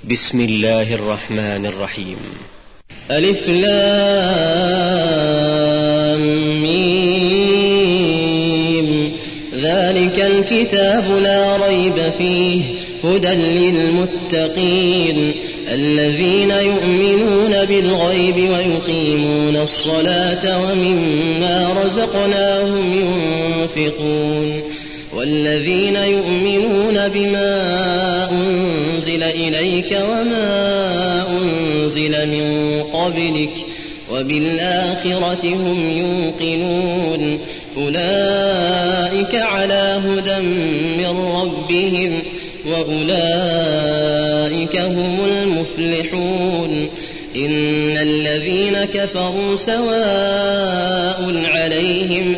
بسم الله الرحمن الرحيم. ألف لام ميم. ذلك الكتاب لا ريب فيه هدى للمتقين الذين يؤمنون بالغيب ويقيمون الصلاة ومما رزقناهم ينفقون والذين يؤمنون بما أنزل إليك وما أنزل من قبلك وبالآخرة هم يوقنون أولئك على هدى من ربهم وأولئك هم المفلحون. إن الذين كفروا سواء عليهم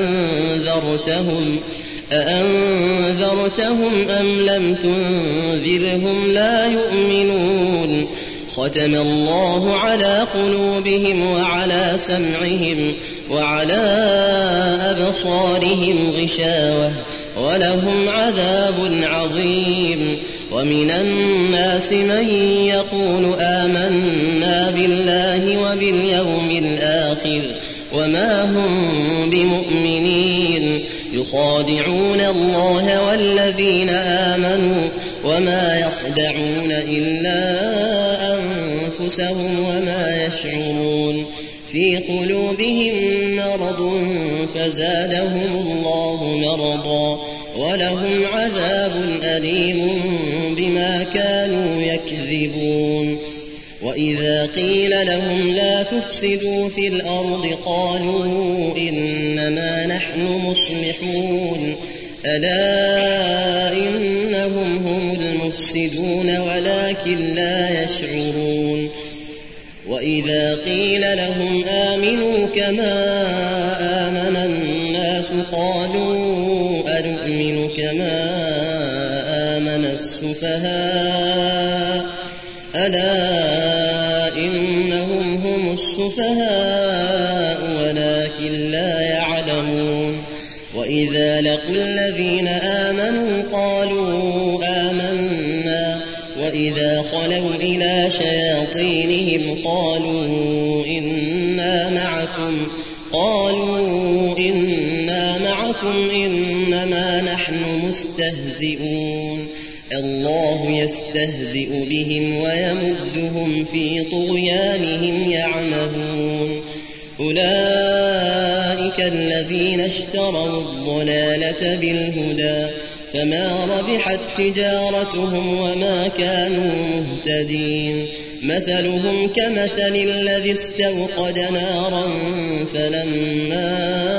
أأنذرتهم أم لم تنذرهم لا يؤمنون. ختم الله على قلوبهم وعلى سمعهم وعلى أبصارهم غشاوة ولهم عذاب عظيم. ومن الناس من يقول آمنا بالله وباليوم الآخر وما هم بمؤمنين يخادعون الله والذين آمنوا وما يخدعون إلا أنفسهم وما يشعرون. في قلوبهم مرض فزادهم الله مرضا ولهم عذاب أليم بما كانوا يكذبون. وإذا قيل لهم لا تفسدوا في الأرض قالوا إنما نحن مصلحون ألا إنهم هم المفسدون ولكن لا يشعرون. وإذا قيل لهم آمنوا كما آمن الناس قالوا أنؤمن كما آمن السفهاء ألا إنهم هم السفهاء ولكن لا يعلمون. وإذا لقوا الذين آمنوا قالوا آمنا وإذا خلوا إلى شياطينهم قالوا إنا معكم إنما نحن مستهزئون. الله يستهزئ بهم ويمدهم في طغيانهم يعمهون. أولئك الذين اشتروا الضلالة بالهدى فما ربحت تجارتهم وما كانوا مهتدين. مثلهم كمثل الذي استوقد نارا فلما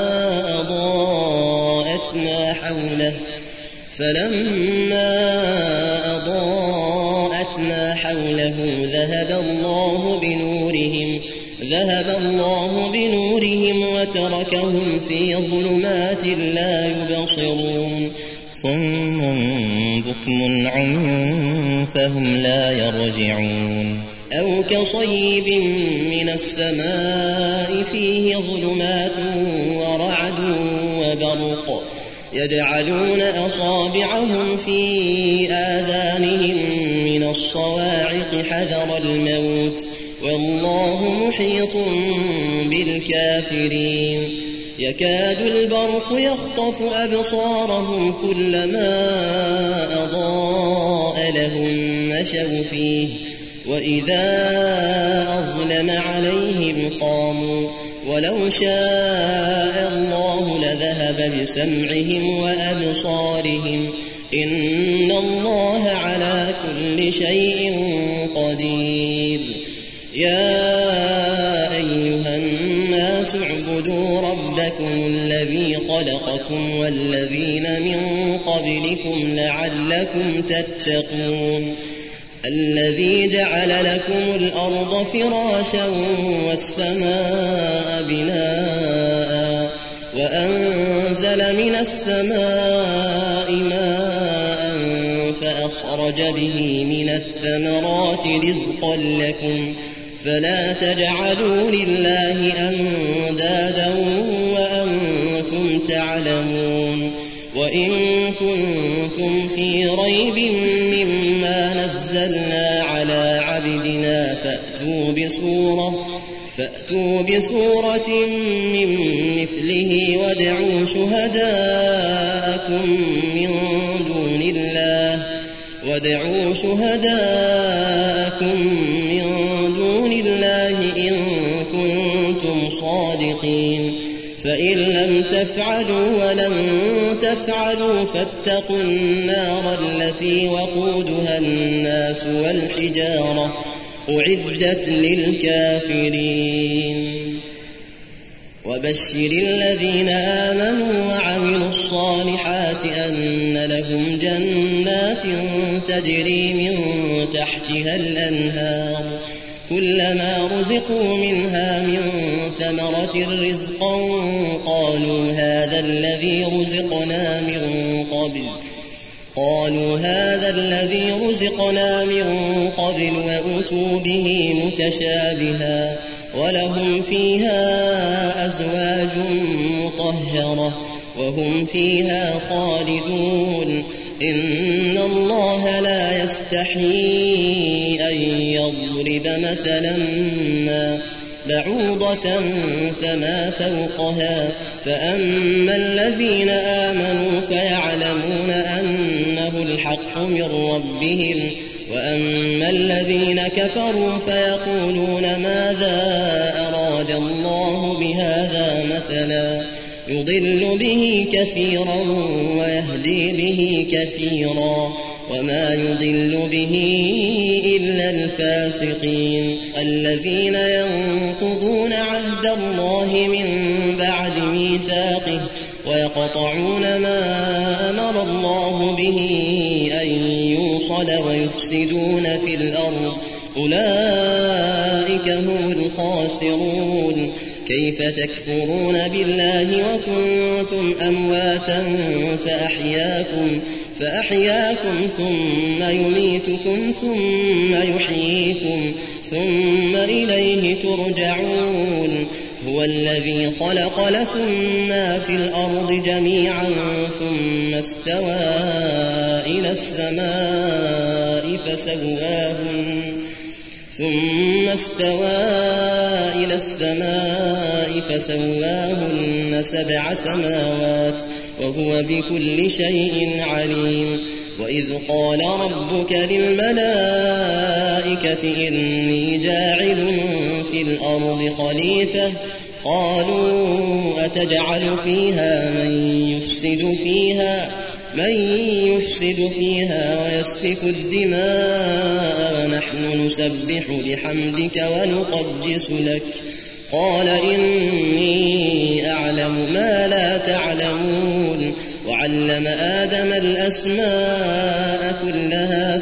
أضاءت ما حوله ذهب الله بنورهم وتركهم في ظلمات لا يبصرون. صم بكم عمي فهم لا يرجعون. أو كصيب من السماء فيه ظلمات ورعد وبرق يجعلون أصابعهم في آذانهم من الصواعق حذر الموت والله محيط بالكافرين. يكاد البرق يخطف أبصارهم كلما أضاء لهم مشوا فيه وإذا أظلم عليهم قاموا ولو شاء الله لذهب بسمعهم وأبصارهم إن الله على كل شيء قدير. يا أيها الناس اعبدوا ربكم الذي خلقكم والذين من قبلكم لعلكم تتقون. الذي جعل لكم الأرض فراشا والسماء بناء وأنزل من السماء ماء فأخرج به من الثمرات رزقا لكم فلا تجعلوا لله أندادا وأنتم تعلمون. وإن كنتم في ريب مما نزلنا على عبدنا فأتوا بسورة من مثله وادعوا شهداءكم من دون الله إن كنتم صادقين فإن لم تفعلوا ولن تفعلوا فاتقوا النار التي وقودها الناس والحجارة أعدت للكافرين وبشر الذين آمنوا وعملوا الصالحات أن لهم جنات تجري من تحتها الأنهار كلما رزقوا منها من ثمرة رزقا قالوا هذا الذي رزقنا من قبل وأتوا به متشابها ولهم فيها أزواج مطهرة وهم فيها خالدون إن الله لا يستحيي أن يضرب مثلا ما بعوضة فما فوقها فأما الذين آمنوا فيعلمون أنه الحق من ربهم وأما الذين كفروا فيقولون ماذا أراد الله بهذا مثلا يضل به كثيرا ويهدي به كثيرا وما يضل به إلا الفاسقين الذين ينقضون عهد الله من بعد ميثاقه ويقطعون ما أمر الله به أن يوصل ويفسدون في الأرض أولئك هم الخاسرون كيف تكفرون بالله وكنتم أمواتا فأحياكم ثم يميتكم ثم يحييكم ثم إليه ترجعون هو الذي خلق لكم ما في الأرض جميعا ثم استوى إلى السماء فسواهن 7 سماوات وهو بكل شيء عليم وإذ قال ربك للملائكة إني جاعل في الأرض خليفة قالوا أتجعل فيها من يفسد فيها ويسفك الدماء ونحن نسبح بحمدك ونقدس لك قال إني أعلم ما لا تعلمون وعلم آدم الأسماء كلها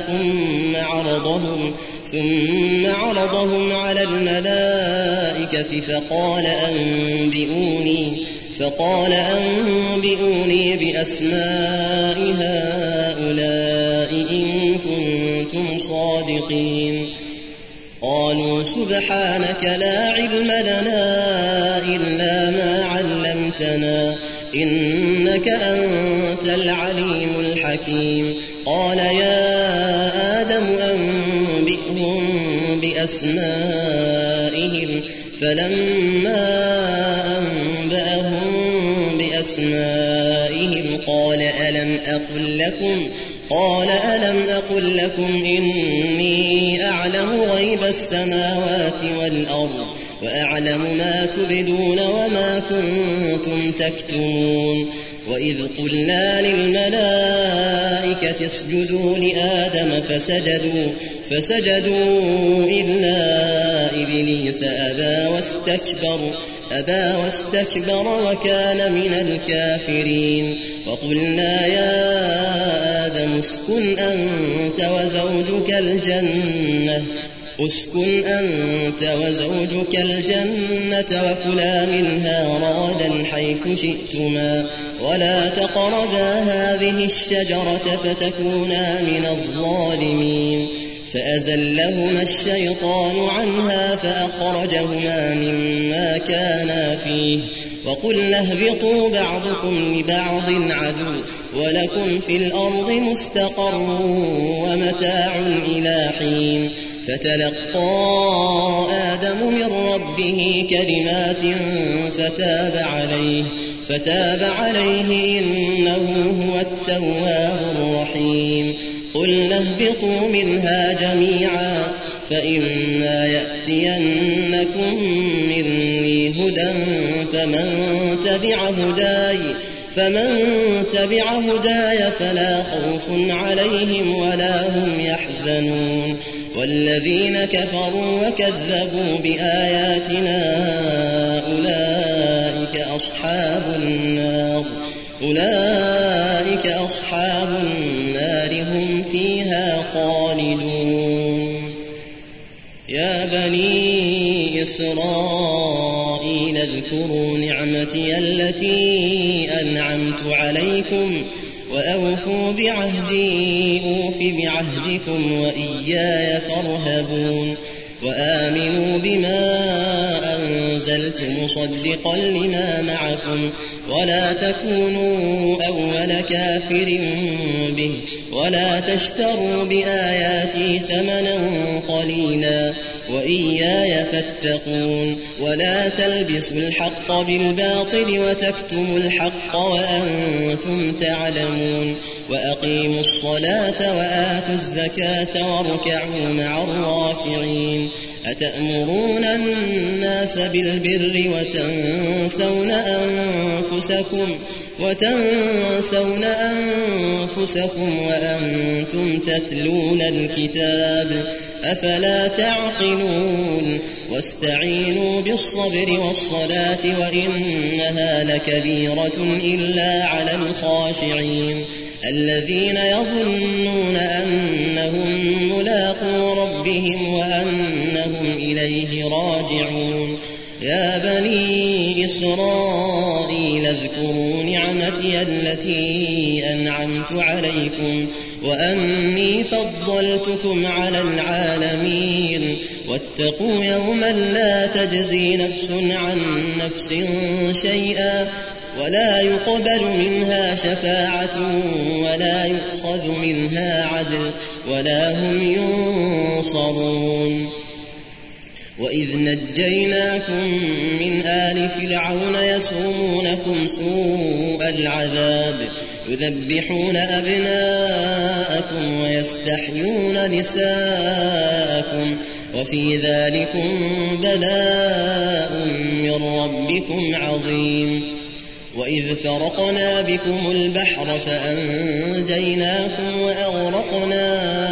ثم عرضهم على الملائكة فقال أنبئوني بأسماء هؤلاء إن كنتم صادقين قالوا سبحانك لا علم لنا إلا ما علمتنا إنك أنت العليم الحكيم قال يا آدم أنبئهم بأسمائهم فلما أنبأهم بأسمائهم قال ألم أقل لكم إني أعلم غيب السماوات والأرض وأعلم ما تبدون وما كنتم تكتمون وإذ قلنا للملائكة اسجدوا لآدم فسجدوا إلا إبليس أبى واستكبر وكان من الكافرين وقلنا يا آدم اسكن أنت وزوجك الجنة وكلا منها رغدا حيث شئتما ولا تقربا هذه الشجرة فتكونا من الظالمين فأزلهما الشيطان عنها فأخرجهما مما كانا فيه وقلنا اهبطوا بعضكم لبعض عدو ولكم في الأرض مستقر ومتاع إلى حين فتلقى آدم من ربه كلمات فتاب عليه إنه هو التواب الرحيم قلنا اهبطوا منها جميعا فإما يأتينكم مني هدى فمن تبع هداي فلا خوف عليهم ولا هم يحزنون والذين كفروا وكذبوا بآياتنا أولئك أصحاب النار هم فيها خالدون يا بني إسرائيل اذكروا نعمتي التي أنعمت عليكم وأوفوا بعهدي أوف بعهدكم وإياي فارهبون وآمنوا بما أنزلت مصدقا لما معكم ولا تكونوا أول كافر به ولا تشتروا بآياتي ثمنا قليلا وإياي فاتقون ولا تلبسوا الحق بالباطل وتكتموا الحق وأنتم تعلمون وأقيموا الصلاة وآتوا الزكاة واركعوا مع الراكعين أتأمرون الناس بالبر وتنسون أنفسكم وأنتم تتلون الكتاب أفلا تعقلون واستعينوا بالصبر والصلاة وإنها لكبيرة إلا على الخاشعين الذين يظنون أنهم ملاقو ربهم وأنهم إليه راجعون يا بني إسرائيل اذكروا نعمتي التي أنعمت عليكم وأني فضلتكم على العالمين واتقوا يوما لا تجزي نفس عن نفس شيئا ولا يقبل منها شفاعة ولا يؤخذ منها عدل ولا هم ينصرون وإذ نجيناكم من آل فرعون يسومونكم سوء العذاب يذبحون أبناءكم ويستحيون نساءكم وفي ذلكم بلاء من ربكم عظيم وإذ فرقنا بكم البحر فأنجيناكم وأغرقنا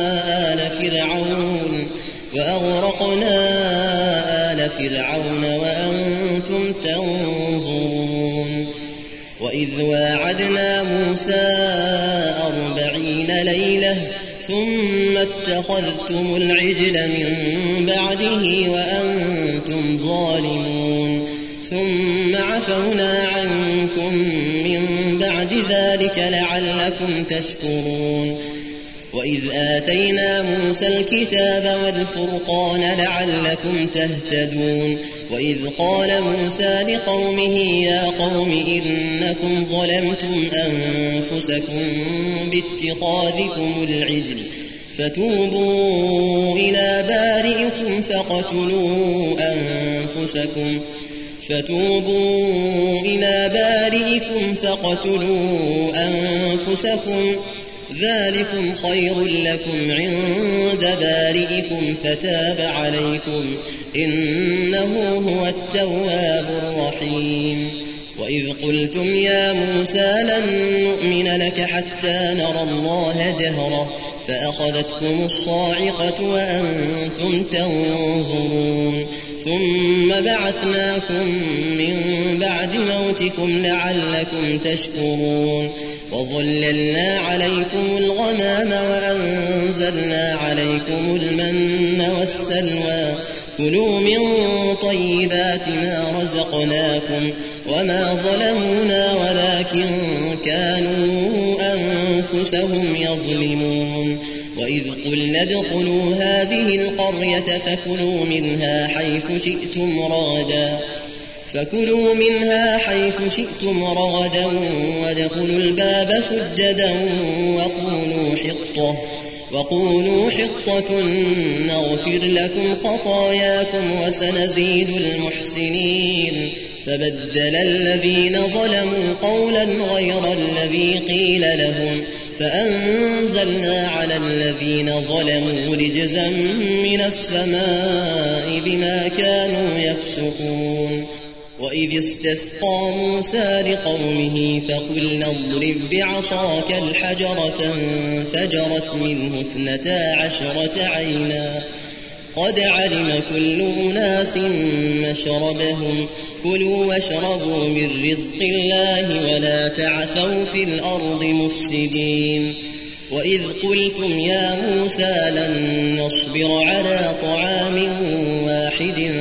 آل فرعون وأنتم تنظرون وإذ واعدنا موسى 40 ليلة ثم اتخذتم العجل من بعده وأنتم ظالمون ثم عفونا عنكم من بعد ذلك لعلكم تشكرون وإذ آتينا موسى الكتاب والفرقان لعلكم تهتدون وإذ قال موسى لقومه يا قوم إنكم ظلمتم أنفسكم باتخاذكم العجل فتوبوا إلى بارئكم فاقتلوا أنفسكم ذلكم خير لكم عند بارئكم فتاب عليكم إنه هو التواب الرحيم وإذ قلتم يا موسى لن نؤمن لك حتى نرى الله جهرة فأخذتكم الصاعقة وأنتم تنظرون ثم بعثناكم من بعد موتكم لعلكم تشكرون وظللنا عليكم الغمام وأنزلنا عليكم المن والسلوى كلوا من طيبات ما رزقناكم وما ظلمونا ولكن كانوا أنفسهم يظلمون وإذ قلنا ادخلوا هذه القرية فكلوا منها حيث شئتم رغدا وادخلوا الباب سجدا وقولوا حطة نغفر لكم خطاياكم وسنزيد المحسنين فبدل الذين ظلموا قولا غير الذي قيل لهم فأنزلنا على الذين ظلموا رجزا من السماء بما كانوا يفسقون. وإذ استسقى موسى لقومه فقلنا اضرب بعصاك الحجر فانفجرت منه 12 عينا قد علم كل أناس مشربهم كلوا واشربوا من رزق الله ولا تعثوا في الأرض مفسدين. وإذ قلتم يا موسى لن نصبر على طعام واحد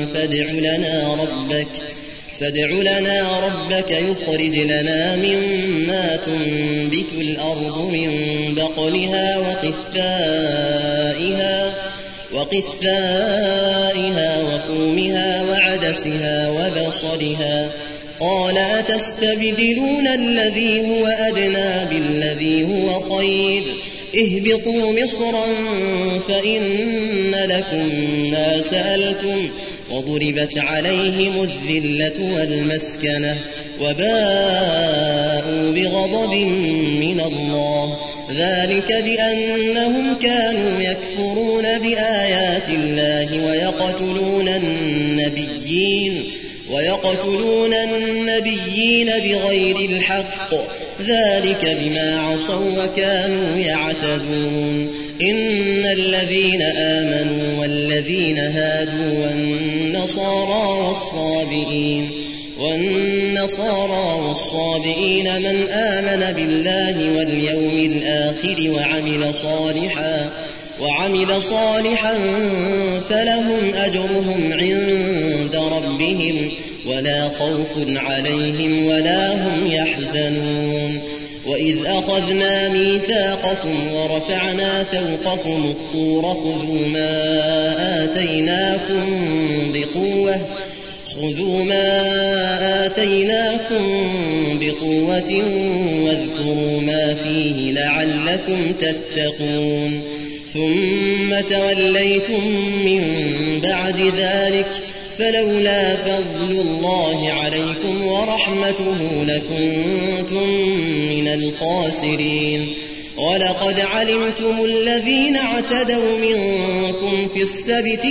فادع لنا ربك يخرج لنا مما تنبت الأرض من بقلها وقثائها وفومها وعدسها وبصلها قال أتستبدلون الذي هو أدنى بالذي هو خير اهبطوا مصرا فإن لكم ما سألتم وضربت عليهم الذلة والمسكنة وباءوا بغضب من الله ذلك بأنهم كانوا يكفرون بآيات الله ويقتلون النبيين بغير الحق ذلك بما عصوا وكانوا يعتدون. إن الذين آمنوا والذين هادوا والنصارى والصابئين من آمن بالله واليوم الآخر وعمل صالحا فلهم أجرهم عند ربهم ولا خوف عليهم ولا هم يحزنون. وإذ أخذنا ميثاقكم ورفعنا فوقكم الطور خذوا ما آتيناكم بقوة واذكروا ما فيه لعلكم تتقون. ثم توليتم من بعد ذلك فلولا فضل الله عليكم ورحمته لكنتم من الخاسرين. ولقد علمتم الذين اعتدوا منكم في السبت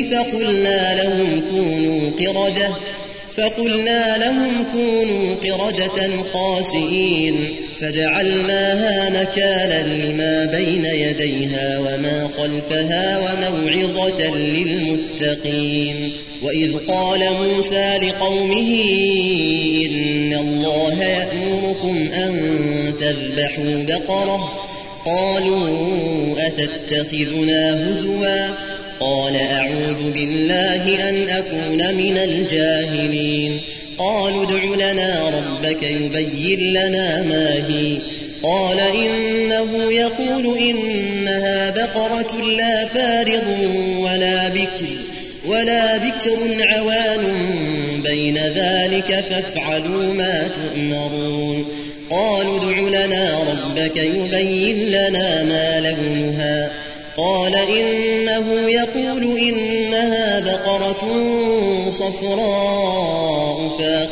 فقلنا لهم كونوا قردة خاسئين فجعلناها نكالا لما بين يديها وما خلفها وموعظة للمتقين. وإذ قال موسى لقومه إن الله يأمركم أن تذبحوا بقرة قالوا أتتخذنا هزوا قال أعوذ بالله أن أكون من الجاهلين. قالوا ادع لنا ربك يبين لنا ما هي قال إنه يقول إنها بقرة لا فارض ولا بكر عوان بين ذلك فافعلوا ما تؤمرون. قالوا ادع لنا ربك يبين لنا ما لونها قال إنه يقول إنها بقرة صفراء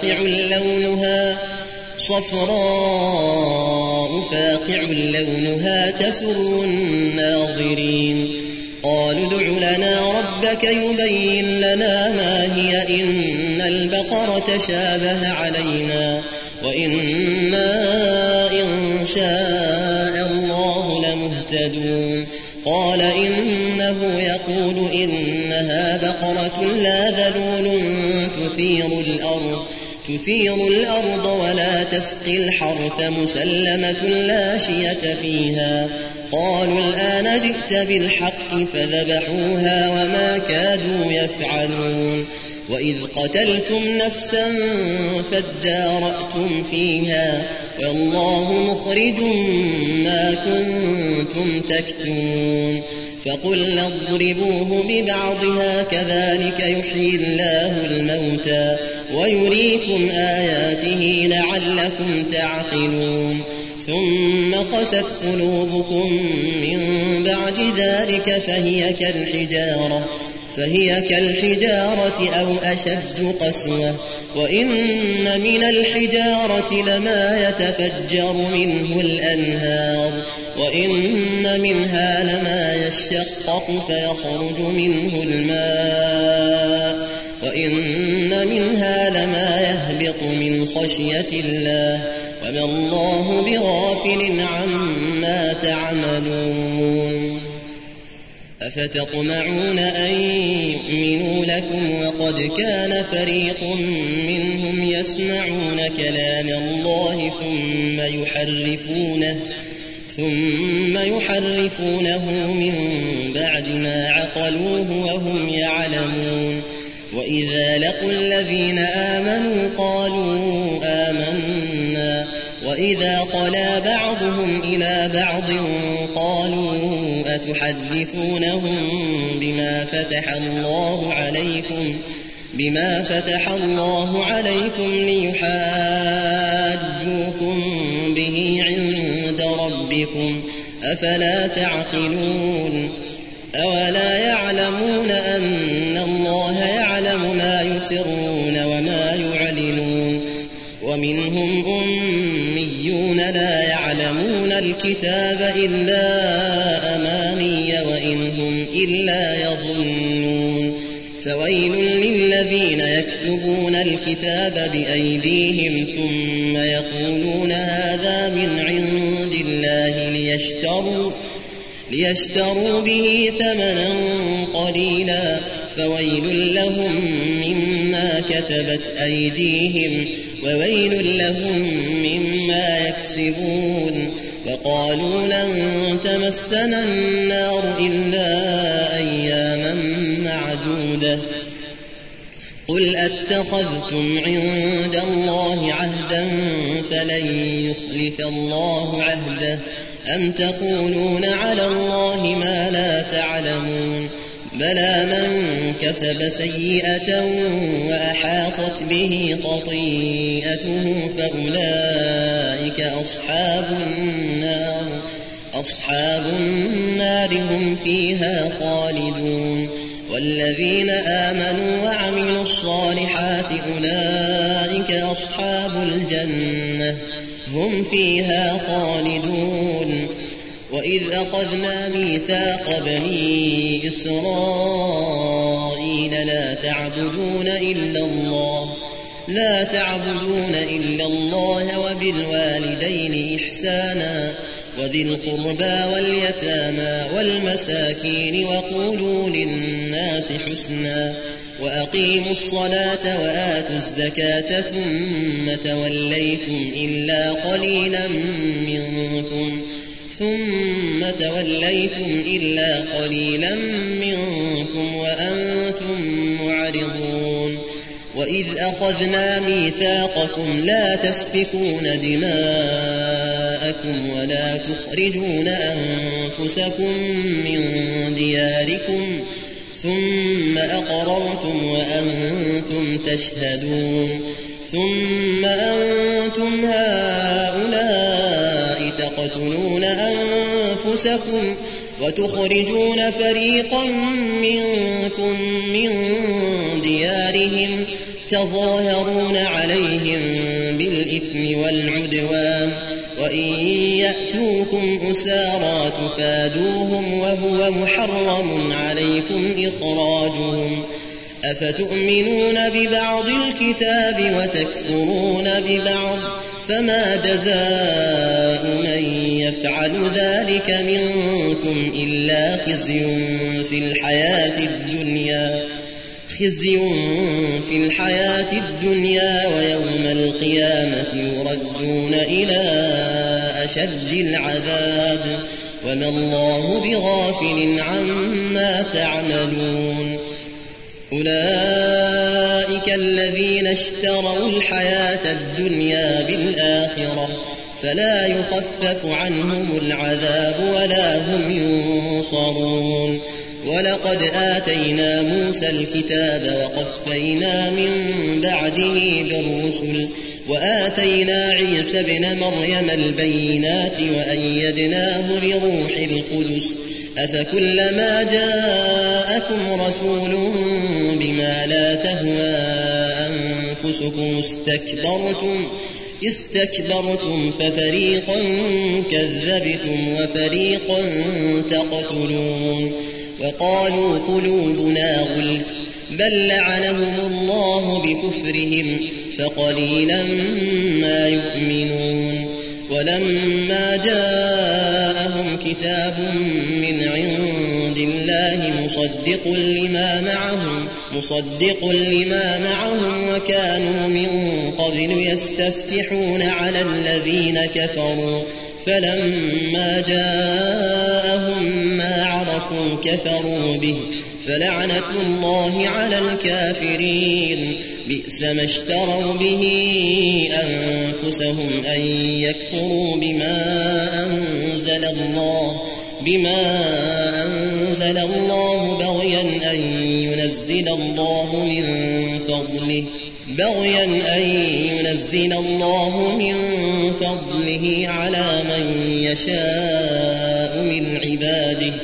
فاقع لونها تسر الناظرين. قالوا ادع لنا ربك يبين لنا ما هي إن البقرة شابه علينا وإنا إن شاء الله لمهتدون. قال إنه يقول إنها بقرة لا ذلول تثير الأرض ولا تسقي الحرث مسلمة لا شية فيها. قالوا الآن جئت بالحق فذبحوها وما كادوا يفعلون. وإذ قتلتم نفسا فادارأتم فيها والله مخرج ما كنتم تكتمون فقلنا اضربوه ببعضها كذلك يحيي الله الموتى ويريكم آياته لعلكم تعقلون ثم قست قلوبكم من بعد ذلك فهي كالحجارة أو أشد قسوة وإن من الحجارة لما يتفجر منه الأنهار وإن منها لما يشقق فيخرج منه الماء وإن منها لما يهبط من خشية الله وما الله بغافل عما تعملون أفتطمعون أن يؤمنوا لكم وقد كان فريق منهم يسمعون كلام الله ثم يحرفونه من بعد ما عقلوه وهم يعلمون وإذا لقوا الذين آمنوا قالوا آمنا وإذا خلا بعضهم إلى بعض قالوا أتحدثونهم بما فتح الله عليكم ليحاجوكم به عند ربكم أفلا تعقلون أولا يعلمون أن الله يعلم ما يسرون وما يعلنون ومنهم أميون لا يعلمون الكتاب إلا أماني وإن هم إلا يظنون فويل للذين يكتبون الكتاب بأيديهم ثم يقولون هذا من عند الله ليشتروا به ثمنا قليلا فويل لهم مما كتبت أيديهم وويل لهم مما يكسبون وقالوا لن تمسنا النار إلا أياما معدودة قل أتخذتم عند الله عهدا فلن يخلف الله عهده أم تقولون على الله ما لا تعلمون بلى من كسب سيئة وأحاطت به خطيئته فأولئك أصحاب النار هم فيها خالدون والذين آمنوا وعملوا الصالحات أولئك أصحاب الجنة هم فيها خالدون وإذ أخذنا ميثاق بني إسرائيل لا تعبدون إلا الله وبالوالدين إحسانا وذي القربى واليتامى والمساكين وقولوا للناس حسنا وأقيموا الصلاة وآتوا الزكاة ثم توليتم إلا قليلا منكم وأنتم معرضون وإذ أخذنا ميثاقكم لا تسفكون دماءكم ولا تخرجون أنفسكم من دياركم ثم أقررتم وأنتم تشهدون ثم أنتم هؤلاء تقتلون أنفسكم وتخرجون فريقا منكم من ديارهم تظاهرون عليهم بالإثم والعدوان وإن يأتوكم أسارى تفادوهم وهو محرم عليكم إخراجهم أفتؤمنون ببعض الكتاب وتكفرون ببعض فما جزاء من يفعل ذلك منكم إلا خزي في الحياة الدنيا ويوم القيامة يردون إلى أشد العذاب وما الله بغافل عما تعملون أولئك الذين اشتروا الحياة الدنيا بالآخرة فلا يخفف عنهم العذاب ولا هم ينصرون. ولقد آتينا موسى الكتاب وقفينا من بعده بالرسل وآتينا عيسى ابن مريم البينات وأيدناه بروح القدس أفكلما جاءكم رسول بما لا تهوى أنفسكم استكبرتم ففريقا كذبتم وفريقا تقتلون. وقالوا قلوبنا غلف بل لعنهم الله بكفرهم فقليلا ما يؤمنون. ولما جاءهم كتاب من عند الله مصدق لما معهم وكانوا من قبل يستفتحون على الذين كفروا فلما جاءهم ما عرفوا كفروا به فلعنة الله على الكافرين. بئس ما اشتروا به أنفسهم أن يكفروا بما أنزل الله بغيا أن ينزل الله من فضله على من يشاء من عباده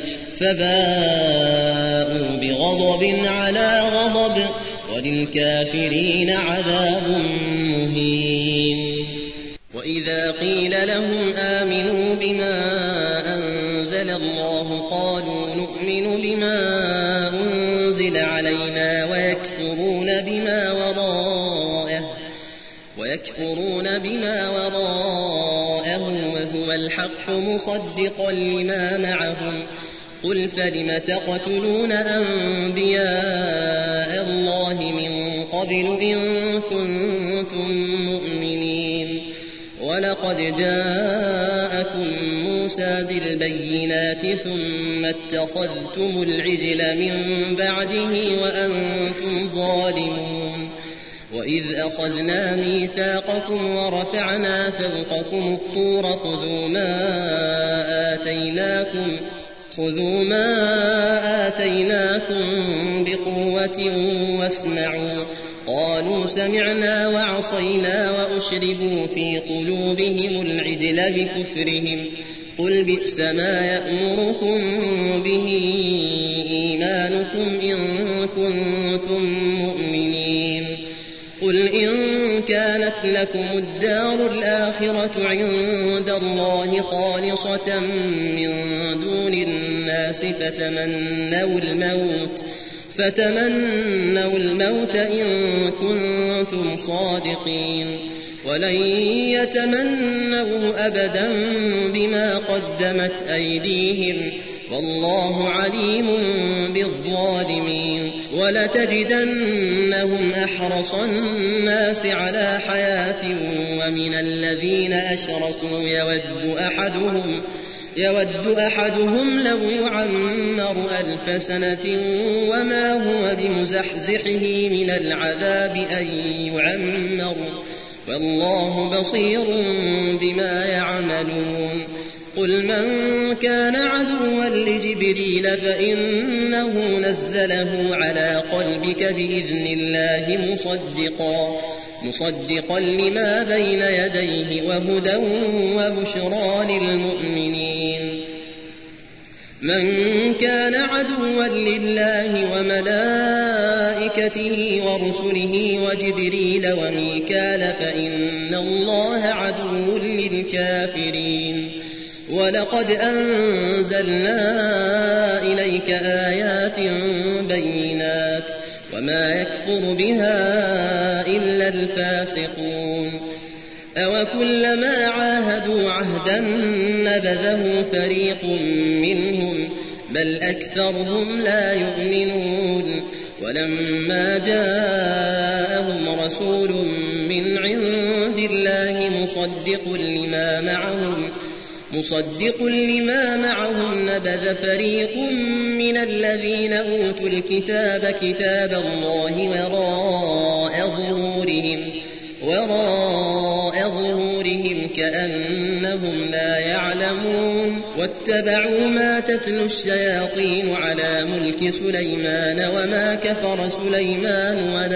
فباءوا بغضب على غضب وللكافرين عذاب مهين. وإذا قيل لهم آمنوا بما أنزل الله قالوا نؤمن بما أنزل علينا ويكفرون بما وراءه وهو الحق مصدقا لما معهم. قل فلم تقتلون أنبياء الله من قبل إن كنتم مؤمنين. ولقد جاءكم موسى بالبينات ثم اتخذتم العجل من بعده وأنتم ظالمون. وإذ أخذنا ميثاقكم ورفعنا فوقكم الطور خذوا ما آتيناكم بقوة واسمعوا. قالوا سمعنا وعصينا وأشربوا في قلوبهم العجل بكفرهم. قل بئس ما يأمركم به إيمانكم إن كنتم مؤمنين. قل إن كانت لكم الدار الآخرة عند الله خالصة من دون الناس فتمنوا الموت إن كنتم صادقين. ولن يتمنوه أبدا بما قدمت أيديهم والله عليم بالظالمين. ولتجدنهم أحرص الناس على حياة ومن الذين أشركوا يود أحدهم لو يعمر 1000 سنة وما هو بمزحزحه من العذاب أن يعمر والله بصير بما يعملون. قل من كان عدوا لجبريل فإنه نزله على قلبك بإذن الله مصدقا لما بين يديه وهدى وبشرى للمؤمنين. من كان عدوا لله وملائكته ورسله وجبريل وميكال فإن الله عدو للكافرين. ولقد أنزلنا إليك آيات بينات وما يكفر بها إلا الفاسقون. أوكلما عاهدوا عهدا نبذه فريق منهم بل أكثرهم لا يؤمنون. ولما جاءهم رسول من عند الله مصدق لما معهم نبذ فريق متخذين الذين أوتوا الكتاب كتاب الله وراء ظهورهم كأنهم لا يعلمون واتبعوا ما تتلو الشياطين على ملك سليمان وما كفر سليمان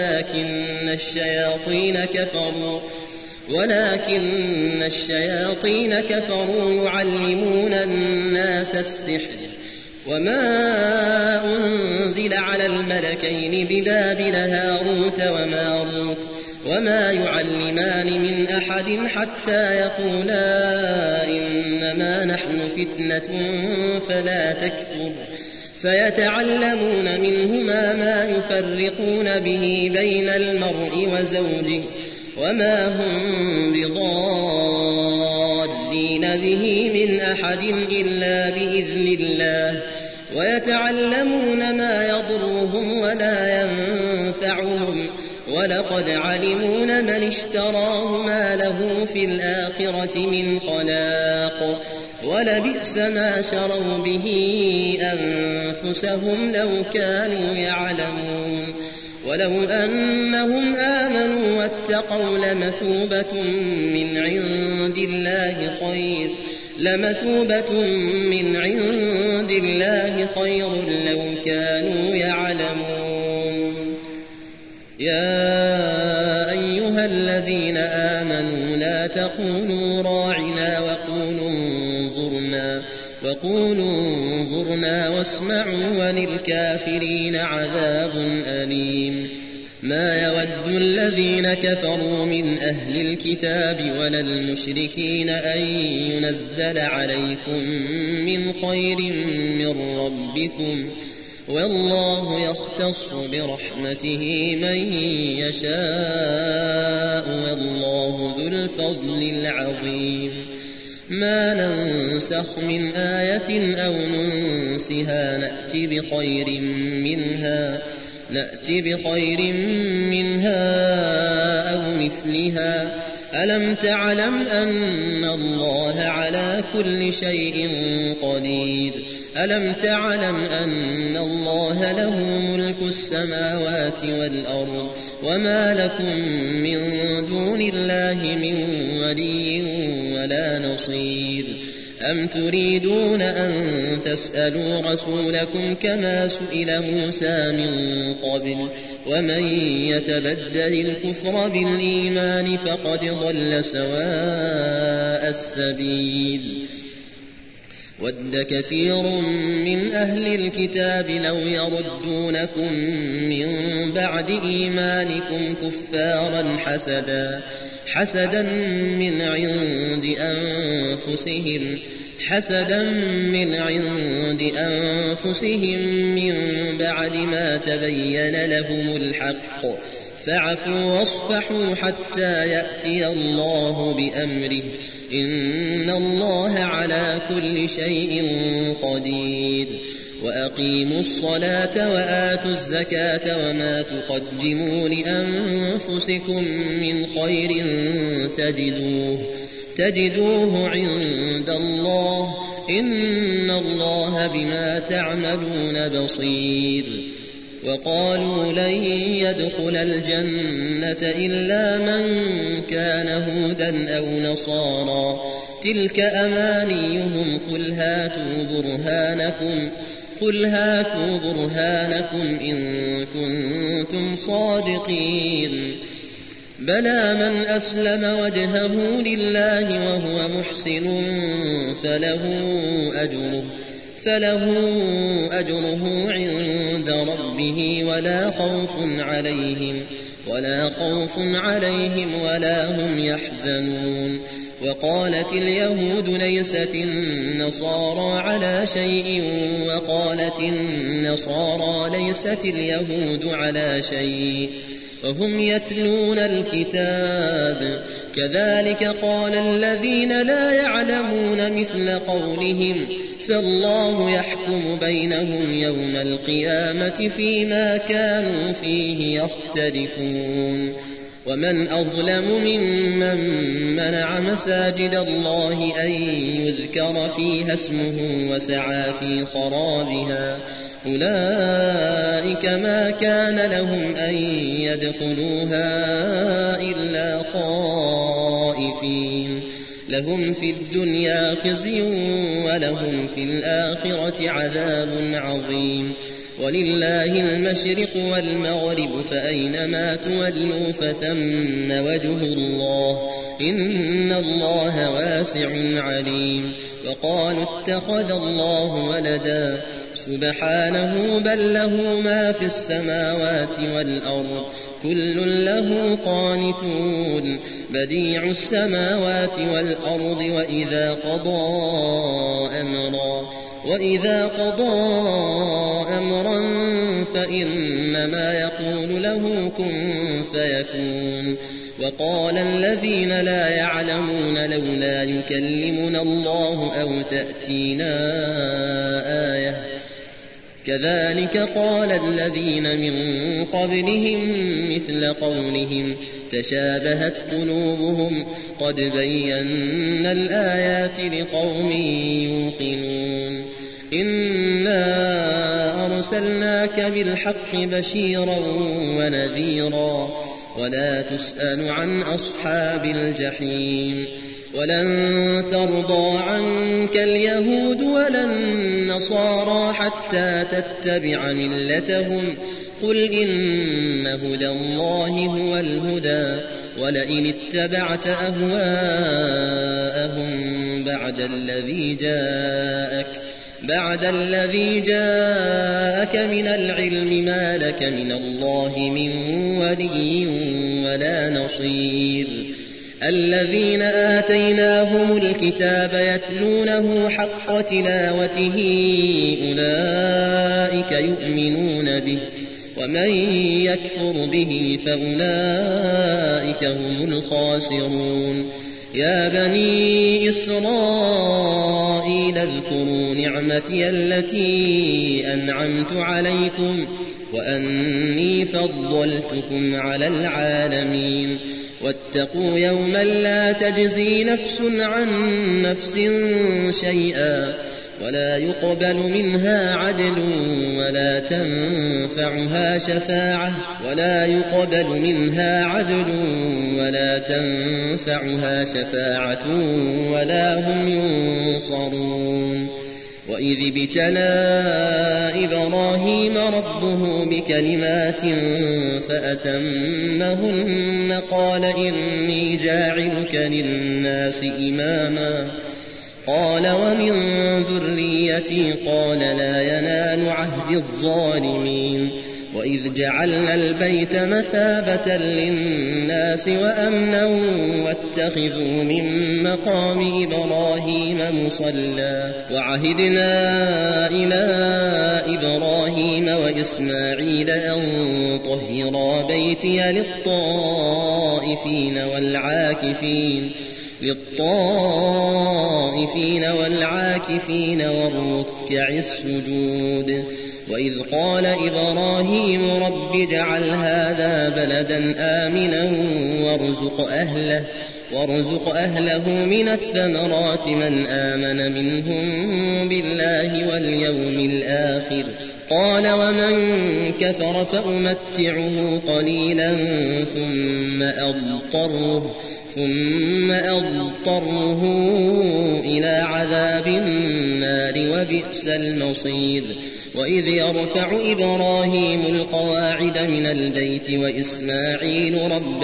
ولكن الشياطين كفروا يعلمون الناس السحر وما أنزل على الملكين ببابل هاروت وماروت وما يعلمان من أحد حتى يقولا إنما نحن فتنة فلا تكفر فيتعلمون منهما ما يفرقون به بين المرء وزوجه وما هم بضارين به من أحد إلا بإذن الله ويتعلمون ما يضرهم ولا ينفعهم ولقد علموا من اشتراه ما له في الآخرة من خلاق ولبئس ما شروا به أنفسهم لو كانوا يعلمون ولو أنهم آمنوا واتقوا لمثوبة من عند الله خير لو كانوا يعلمون يا أيها الذين آمنوا لا تقولوا راعنا وقولوا انظرنا واسمعوا وللكافرين عذاب أليم ما يود الذين كفروا من أهل الكتاب ولا المشركين أن ينزل عليكم من خير من ربكم والله يختص برحمته من يشاء والله ذو الفضل العظيم ما ننسخ من آية أو ننسها نأتي بخير منها أو مثلها ألم تعلم أن الله على كل شيء قدير ألم تعلم أن الله له ملك السماوات والأرض وما لكم من دون الله من ولي ولا نصير أم تريدون أن تسألوا رسولكم كما سئل موسى من قبل ومن يتبدل الكفر بالإيمان فقد ضل سواء السبيل ود كثير من أهل الكتاب لو يردونكم من بعد إيمانكم كفارا حسدا من عند أنفسهم من بعد ما تبين لهم الحق فاعفوا واصفحوا حتى يأتي الله بأمره إن الله على كل شيء قدير وأقيموا الصلاة وآتوا الزكاة وما تقدموا لأنفسكم من خير تجدوه عند الله إن الله بما تعملون بصير وقالوا لن يدخل الجنة إلا من كان هودا أو نصارى تلك أمانيهم قل هاتوا برهانكم إن كنتم صادقين بلى من أسلم وجهه لله وهو محسن فله أجره عند ربه ولا خوف عليهم ولا هم يحزنون وقالت اليهود ليست النصارى على شيء وقالت النصارى ليست اليهود على شيء وهم يتلون الكتاب كذلك قال الذين لا يعلمون مثل قولهم فالله يحكم بينهم يوم القيامة فيما كانوا فيه يختلفون ومن أظلم ممن منع مساجد الله أن يذكر فيها اسمه وسعى في خرابها أولئك ما كان لهم أن يدخلوها إلا خائفين لهم في الدنيا خزي ولهم في الآخرة عذاب عظيم ولله المشرق والمغرب فأينما تولوا فثم وجه الله إن الله واسع عليم وقالوا اتخذ الله ولدا سبحانه بل له ما في السماوات والأرض كل له قانتون بديع السماوات والأرض وإذا قضى أمرا فإنما يقول له كن فيكون وقال الذين لا يعلمون لولا يكلمنا الله أو تأتينا آية كذلك قال الذين من قبلهم مثل قولهم تشابهت قلوبهم قد بينا الآيات لقوم يوقنون إنا أرسلناك بالحق بشيرا ونذيرا ولا تسأل عن أصحاب الجحيم ولن ترضى عنك اليهود ولا النصارى حتى تتبع ملتهم قل إن هدى الله هو الهدى ولئن اتبعت أهواءهم بعد الذي جاءك من العلم ما لك من الله من ولي ولا نصير الذين آتيناهم الكتاب يتلونه حق تلاوته أولئك يؤمنون به ومن يكفر به فأولئك هم الخاسرون يا بني إسرائيل اذكروا نعمتي التي أنعمت عليكم وأني فضلتكم على العالمين واتقوا يوما لا تجزي نفس عن نفس شيئا ولا يقبل منها عدل ولا تنفعها شفاعة ولا هم ينصرون وإذ ابتلى إبراهيم ربه بكلمات فأتمهن قال إني جاعلك للناس إماما قال ومن ذريتي قال لا ينال عهد الظالمين وإذ جعلنا البيت مثابة للناس وأمنا واتخذوا من مقام إبراهيم مصلى وعهدنا إلى إبراهيم وإسماعيل أن طهرا بيتي للطائفين والعاكفين والركع السجود وإذ قال إبراهيم رب اجعل هذا بلدا آمنا وارزق أهله من الثمرات من آمن منهم بالله واليوم الآخر قال ومن كفر فأمتعه قليلا ثم أضطره إلى عذاب النار وبئس المصير وإذ يرفع إبراهيم القواعد من البيت وإسماعيل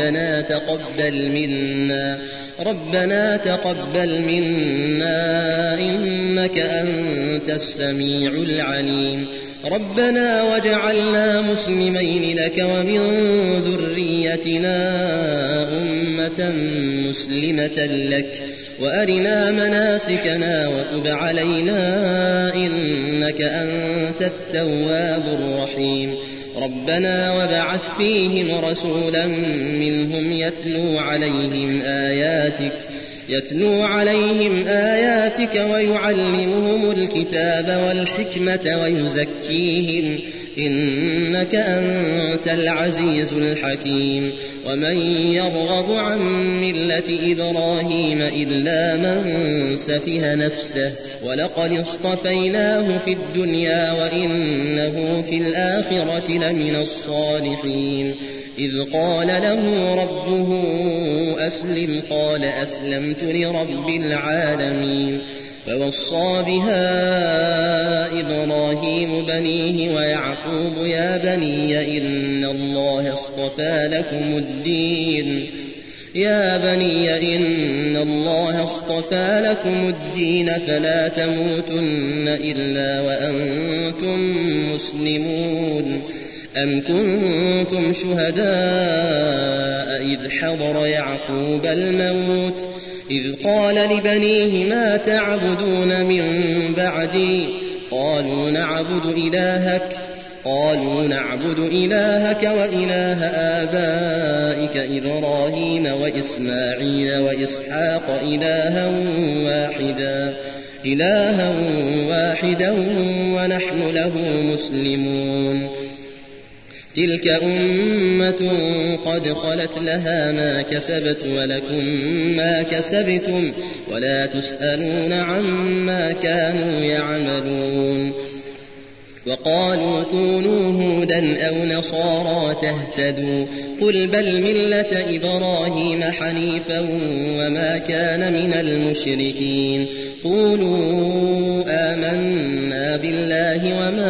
ربنا تقبل منا إنك أنت السميع العليم ربنا واجعلنا مسلمين لك ومن ذريتنا أمة مسلمة لك وأرنا مناسكنا وتب علينا إنك أنت التواب الرحيم ربنا وابعث فيهم رسولا منهم يتلو عليهم آياتك ويعلمهم الكتاب والحكمة إنك أنت العزيز الحكيم ومن يرغب عن ملة إبراهيم إلا من سفه نفسه ولقد اصطفيناه في الدنيا وإنه في الآخرة لمن الصالحين إذ قال له ربه أسلم قال أسلمت لرب العالمين فوصى بها إبراهيم بنيه ويعقوب يا بني إن الله اصطفى لكم الدين فلا تموتن إلا وأنتم مسلمون أم كنتم شهداء إذ حضر يعقوب الموت إذ قال لبنيه ما تعبدون من بعدي قالوا نعبد إلهك وإله آبائك إبراهيم وإسماعيل وإسحاق إلها واحدا ونحن له مسلمون تلك أمة قد خلت لها ما كسبت ولكم ما كسبتم ولا تسألون عما كانوا يعملون وقالوا كونوا هودا أو نصارى تهتدوا قل بل ملة إبراهيم حنيفا وما كان من المشركين قولوا آمنا بالله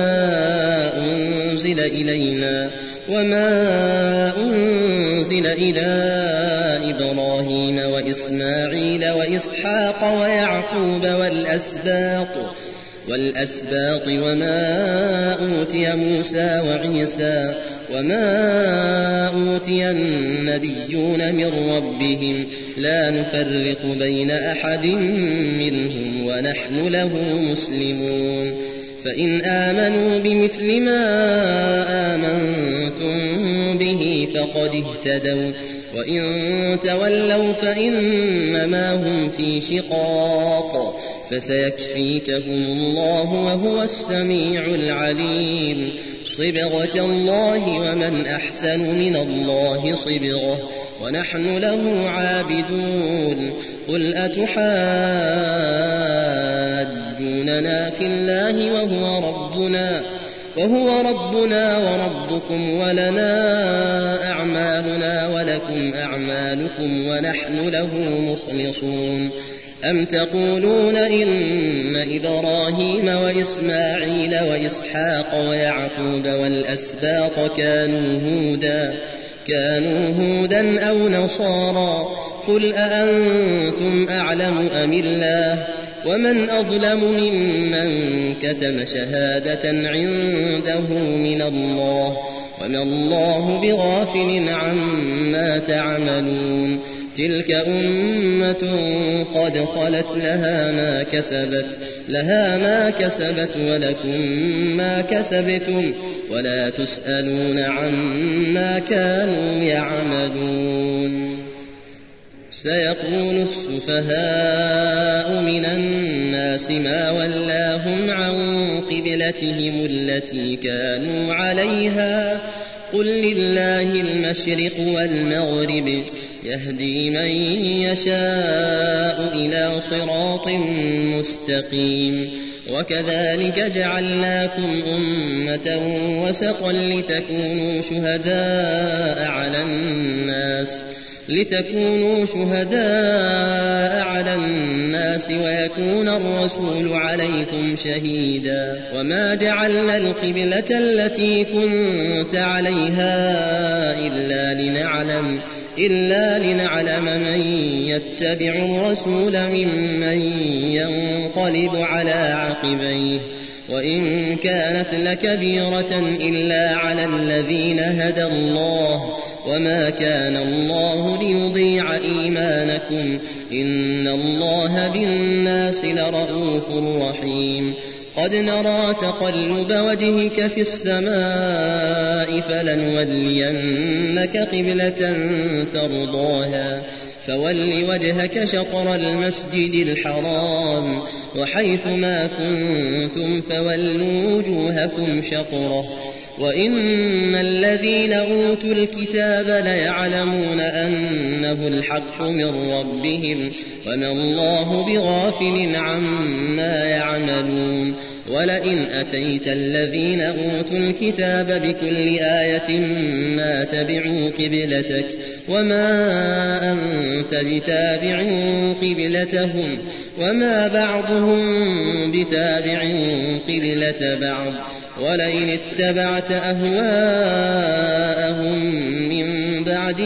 وما أنزل إلى إبراهيم وإسماعيل وإسحاق ويعقوب والأسباط وما أوتي موسى وعيسى وما أوتي النبيون من ربهم لا نفرق بين أحد منهم ونحن له مسلمون فإن آمنوا بمثل ما آمنتم به فقد اهتدوا وإن تولوا فإنما هم في شقاق فسيكفيكهم الله وهو السميع العليم صبغة الله ومن أحسن من الله صبغة ونحن له عابدون قل أتحاجوننا في الله وهو ربنا وربكم ولنا أعمالنا ولكم أعمالكم ونحن له مخلصون أم تقولون إن إبراهيم وإسماعيل وإسحاق ويعقوب والأسباط كانوا هودا أو نصارى قل أأنتم أعلم أم الله ومن أظلم ممن كتم شهادة عنده من الله وما الله بغافل عما تعملون تلك أمة قد خلت لها ما كسبت ولكم ما كسبتم ولا تسألون عما كانوا يعملون سيقول السفهاء من الناس ما ولاهم عن قبلتهم التي كانوا عليها قل لله المشرق والمغرب يهدي من يشاء إلى صراط مستقيم وكذلك جعلناكم أمة وسطا لتكونوا شهداء على الناس ويكون الرسول عليكم شهيدا وما جعلنا القبلة التي كنت عليها إلا لنعلم من يتبع الرسول ممن ينقلب على عقبيه وإن كانت لكبيرة إلا على الذين هدى الله وما كان الله ليضيع إيمانكم إن الله بالناس لرءوف رحيم قد نرى تقلب وجهك في السماء فلنولينك قبلة ترضاها فول وجهك شطر المسجد الحرام وحيث ما كنتم فولوا وجوهكم شطره وإن الذين أوتوا الكتاب ليعلمون أنه الحق من ربهم وما الله بغافل عما يعملون ولئن أتيت الذين أوتوا الكتاب بكل آية ما تبعوا قبلتك وما أنت بتابع قبلتهم وما بعضهم بتابع قبلة بعض ولئن اتبعت أهواءهم من بعد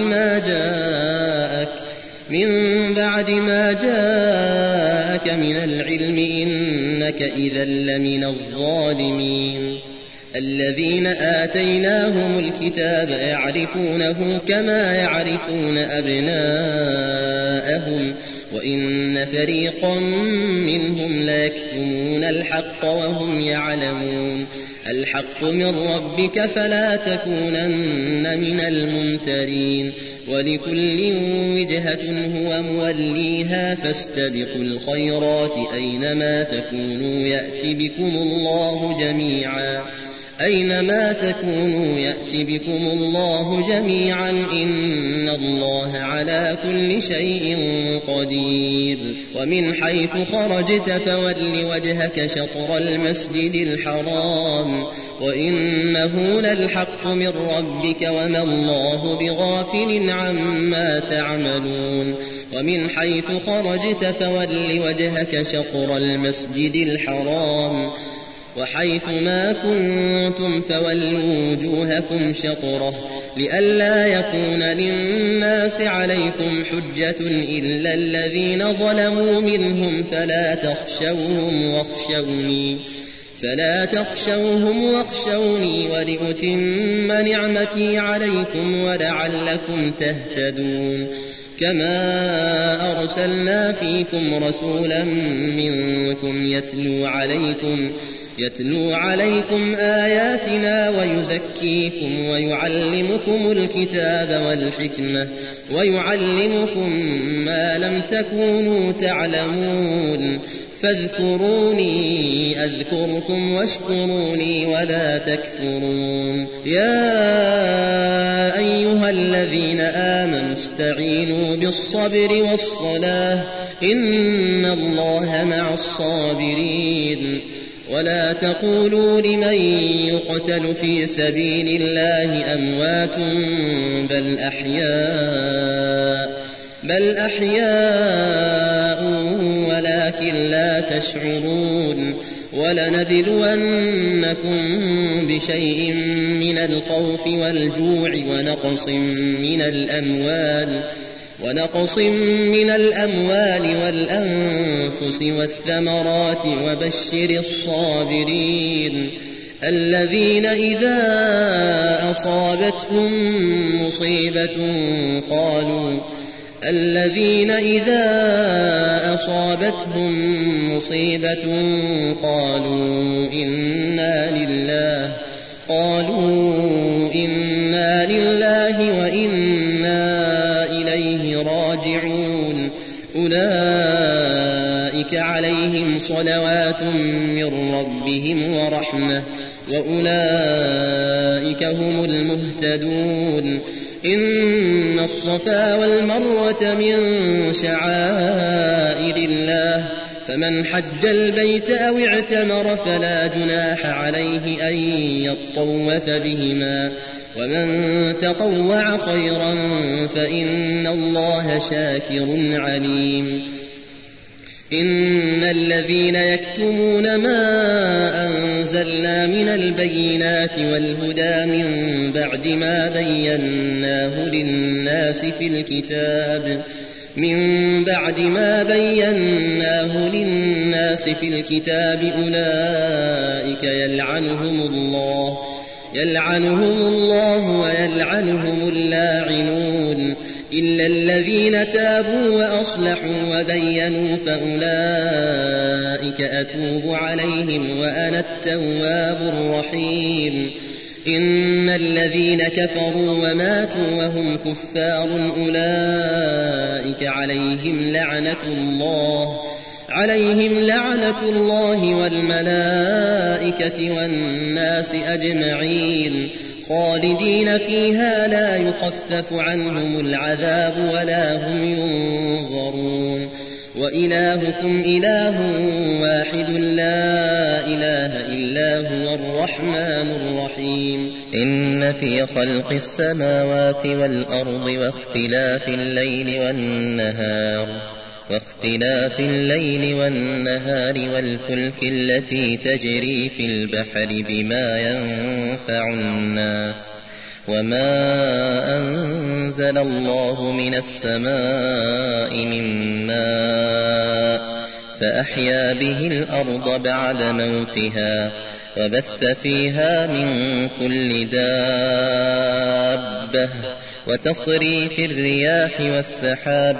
ما جاءك من العلم إنك إذا لمن الظالمين الذين آتيناهم الكتاب يعرفونه كما يعرفون أبناءهم وإن فريقا منهم ليكتمون الحق وهم يعلمون الحق من ربك فلا تكونن من الممترين ولكل وجهة هو موليها فاستبقوا الخيرات أينما تكونوا يأت بكم الله جميعا إن الله على كل شيء قدير ومن حيث خرجت فول وجهك شطر المسجد الحرام وإنه للحق من ربك وما الله بغافل عما تعملون ومن حيث خرجت فول وجهك شطر المسجد الحرام وحيث ما كنتم فولوا وجوهكم شطره لئلا يكون للناس عليكم حجة إلا الذين ظلموا منهم فلا تخشوهم واخشوني ولأتم نعمتي عليكم ولعلكم تهتدون كما أرسلنا فيكم رسولا منكم يتلو عليكم آياتنا ويزكيكم ويعلمكم الكتاب والحكمة ويعلمكم ما لم تكونوا تعلمون فاذكروني أذكركم واشكروني ولا تكفرون يا أيها الذين آمنوا استعينوا بالصبر والصلاة إن الله مع الصابرين ولا تقولوا لمن يقتل في سبيل الله أموات بل أحياء ولكن لا تشعرون ولنبلونكم بشيء من الخوف والجوع ونقص من الأموال والأنفس والثمرات وبشر الصابرين الذين إذا أصابتهم مصيبة قالوا إنا لله وإنا إليه راجعون أولئك عليهم صلوات من ربهم ورحمة وأولئك هم المهتدون إن الصفا والمروة من شعائر الله فمن حج البيت أو اعتمر فلا جناح عليه أن يطوف بهما ومن تطوع خيرا فإن الله شاكر عليم إن الذين يكتمون ما أنزلنا من البينات والهدى من بعد ما بيناه للناس في الكتاب أولئك يلعنهم الله ويلعنهم اللاعنون إلا الذين تابوا وأصلحوا وبينوا فأولئك أتوب عليهم وأنا التواب الرحيم إن الذين كفروا وماتوا وهم كفار أولئك عليهم عليهم لعنة الله والملائكة والناس أجمعين خالدين فيها لا يخفف عنهم العذاب ولا هم ينظرون وإلهكم إله واحد لا إله إلا هو الرحمن الرحيم إن في خلق السماوات والأرض واختلاف الليل والنهار والفلك التي تجري في البحر بما ينفع الناس وما أنزل الله من السماء من ماء فأحيا به الأرض بعد موتها وبث فيها من كل دابة وتصريف الرياح والسحاب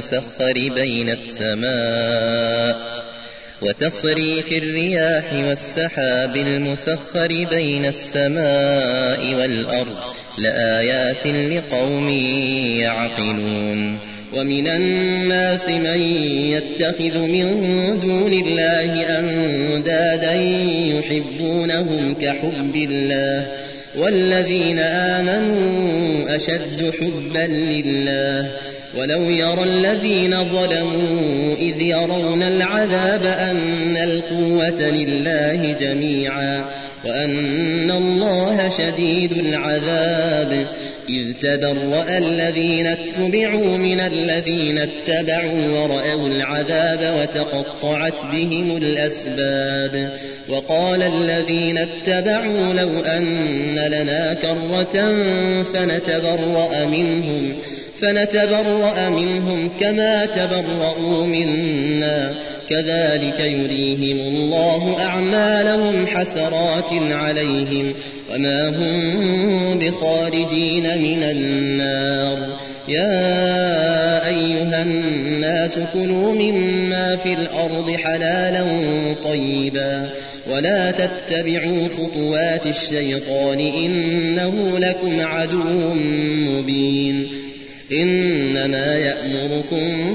المسخر بين السماء والأرض لآيات لقوم يعقلون ومن الناس من يتخذ من دون الله أندادا يحبونهم كحب الله والذين آمنوا أشد حبا لله ولو يرى الذين ظلموا إذ يرون العذاب أن القوة لله جميعا وأن الله شديد العذاب إذ تبرأ الذين اتبعوا من الذين اتبعوا ورأوا العذاب وتقطعت بهم الأسباب وقال الذين اتبعوا لو أن لنا كرة فنتبرأ منهم كما تبرؤوا منا كذلك يريهم الله أعمالهم حسرات عليهم وما هم بخارجين من النار يا أيها الناس كلوا مما في الأرض حلالا طيبا ولا تتبعوا خطوات الشيطان إنه لكم عدو مبين إنما يأمركم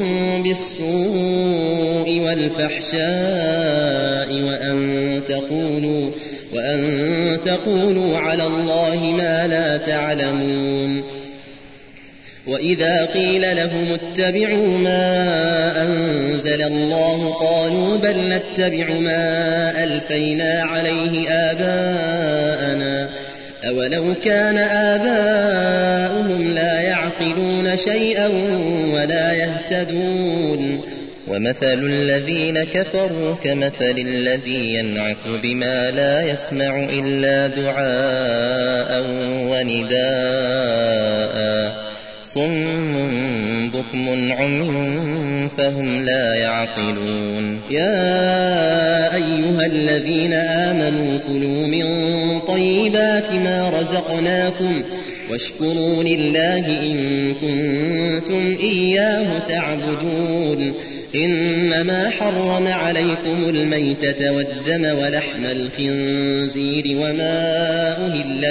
بالسوء والفحشاء وأن تقولوا على الله ما لا تعلمون وإذا قيل لهم اتبعوا ما أنزل الله قالوا بل نتبع ما ألفينا عليه آباءنا أولو كان آباؤهم لا يعقلون شيئا ولا يهتدون ومثل الذين كفروا كمثل الذي ينعق بما لا يسمع إلا دعاء ونداء صم بكم عمي فهم لا يعقلون يا أيها الذين آمنوا كلوا من طيبات ما رزقناكم واشكروا لله إن كنتم إياه تعبدون إنما حرم عليكم الميتة والدم ولحم الخنزير وما أهل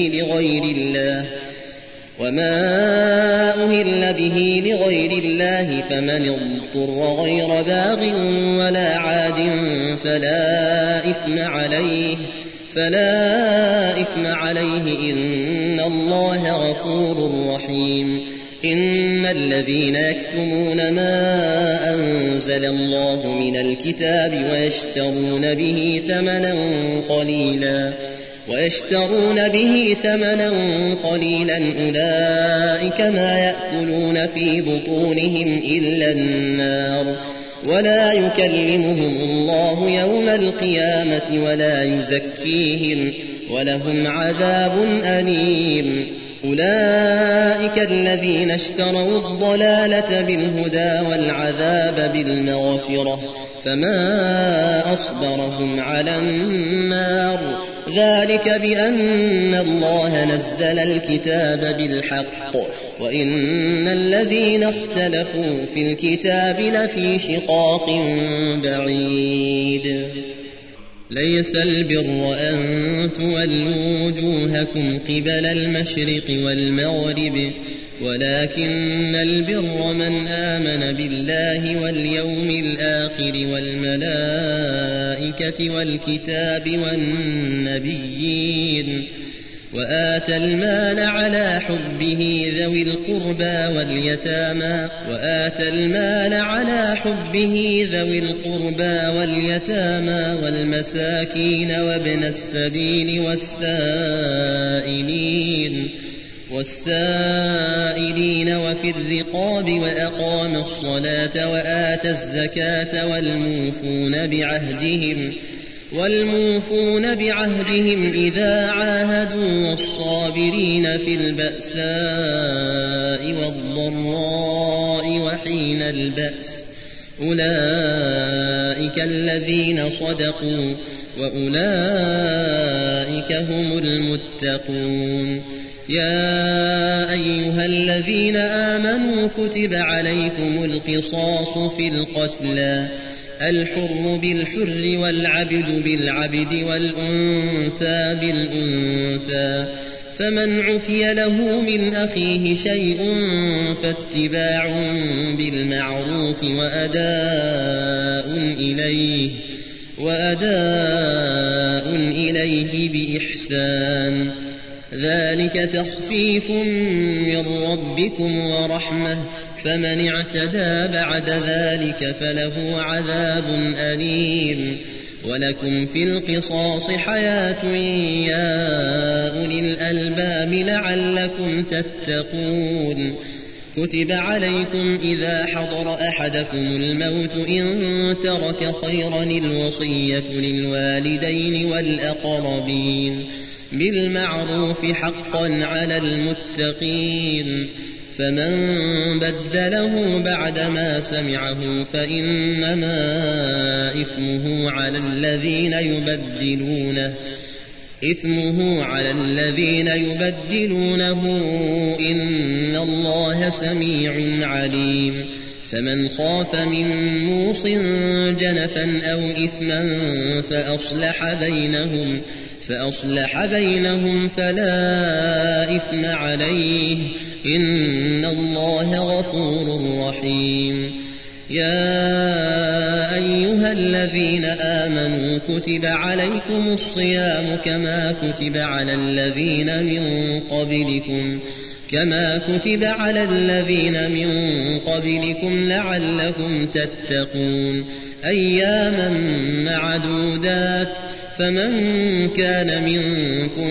به لغير الله فمن اضطر غير باغ ولا عاد فلا إثم عليه إن الله غفور رحيم إن الذين يكتمون ما أنزل الله من الكتاب ويشترون به ثمنا قليلا أولئك ما يأكلون في بطونهم إلا النار ولا يكلمهم الله يوم القيامة ولا يزكيهم ولهم عذاب أليم أولئك الذين اشتروا الضلالة بالهدى والعذاب بالمغفرة فما أصبرهم على النار ذلك بأن الله نزل الكتاب بالحق وإن الذين اختلفوا في الكتاب لفي شقاق بعيد ليس البر أن تولوا وجوهكم قبل المشرق والمغرب ولكن البر من آمن بالله واليوم الآخر والملائكة والكتاب والنبيين وآتى المال على حبه ذوي القربى واليتامى والمساكين وابن السبيل والسائلين وفي الرقاب وأقام الصلاة وآتى الزكاة والموفون بعهدهم إذا عاهدوا والصابرين في البأساء والضراء وحين البأس أولئك الذين صدقوا وأولئك هم المتقون. يا أيها الذين آمنوا كتب عليكم القصاص في القتلى الحر بالحر والعبد بالعبد والأنثى بالأنثى فمن عفي له من أخيه شيء فاتباع بالمعروف وأداء إليه بإحسان ذلك تخفيف من ربكم ورحمة فمن اعتدى بعد ذلك فله عذاب أليم. ولكم في القصاص حياة يا أولي الألباب لعلكم تتقون. كتب عليكم إذا حضر أحدكم الموت إن ترك خيرا الوصية للوالدين والأقربين بالمعروف حقا على المتقين فمن بدله بعدما سمعه فإنما إثمه على الذين يبدلونه إن الله سميع عليم. فمن خاف من موص جنفا أو إثما فأصلح بينهم فلا إثم عليه إن الله غفور رحيم. يا أيها الذين آمنوا كتب عليكم الصيام كما كتب على الذين من قبلكم لعلكم تتقون أياما معدودات فمن كان منكم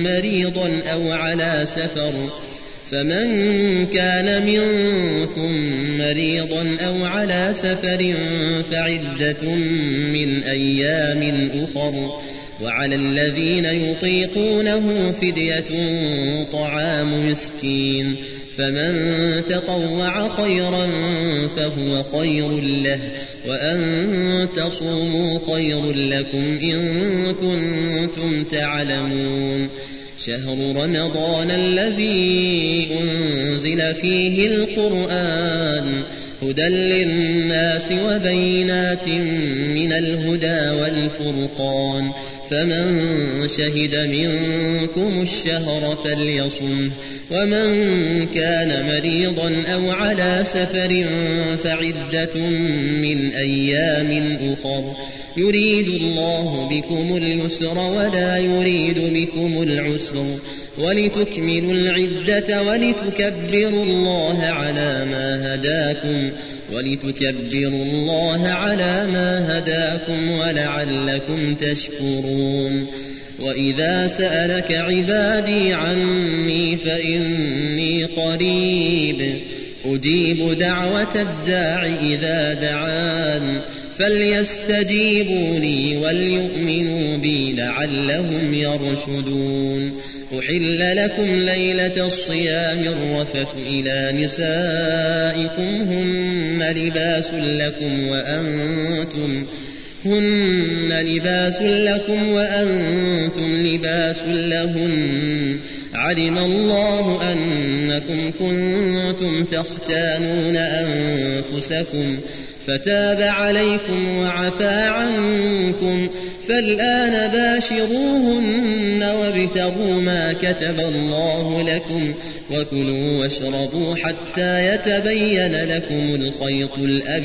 مريضا أو على سفر فعدة من أيام أخر وعلى الذين يطيقونه فدية طعام مسكين فمن تطوع خيرا فهو خير له وأن تصوموا خير لكم إن كنتم تعلمون. شهر رمضان الذي أنزل فيه القرآن هدى للناس وبينات من الهدى والفرقان فمن شهد منكم الشهر فليصمه ومن كان مريضا أو على سفر فعدة من أيام أخر يريد الله بكم اليسر ولا يريد بكم العسر ولتكملوا العدة ولتكبروا الله على ما هداكم ولعلكم تشكرون. وإذا سألك عبادي عني فإني قريب أجيب دعوة الداع إذا دعان فليستجيبوا لي وليؤمنوا بي لعلهم يرشدون. أحل لكم ليلة الصيام الرفث إلى نسائكم هن لباس لكم وأنتم لباس لهن علم الله أنكم كنتم تختانون أنفسكم فتاب عليكم وعفى عنكم فالآن باشروهن وابتغوا ما كتب الله لكم وكلوا واشربوا حتى يتبين لكم الخيط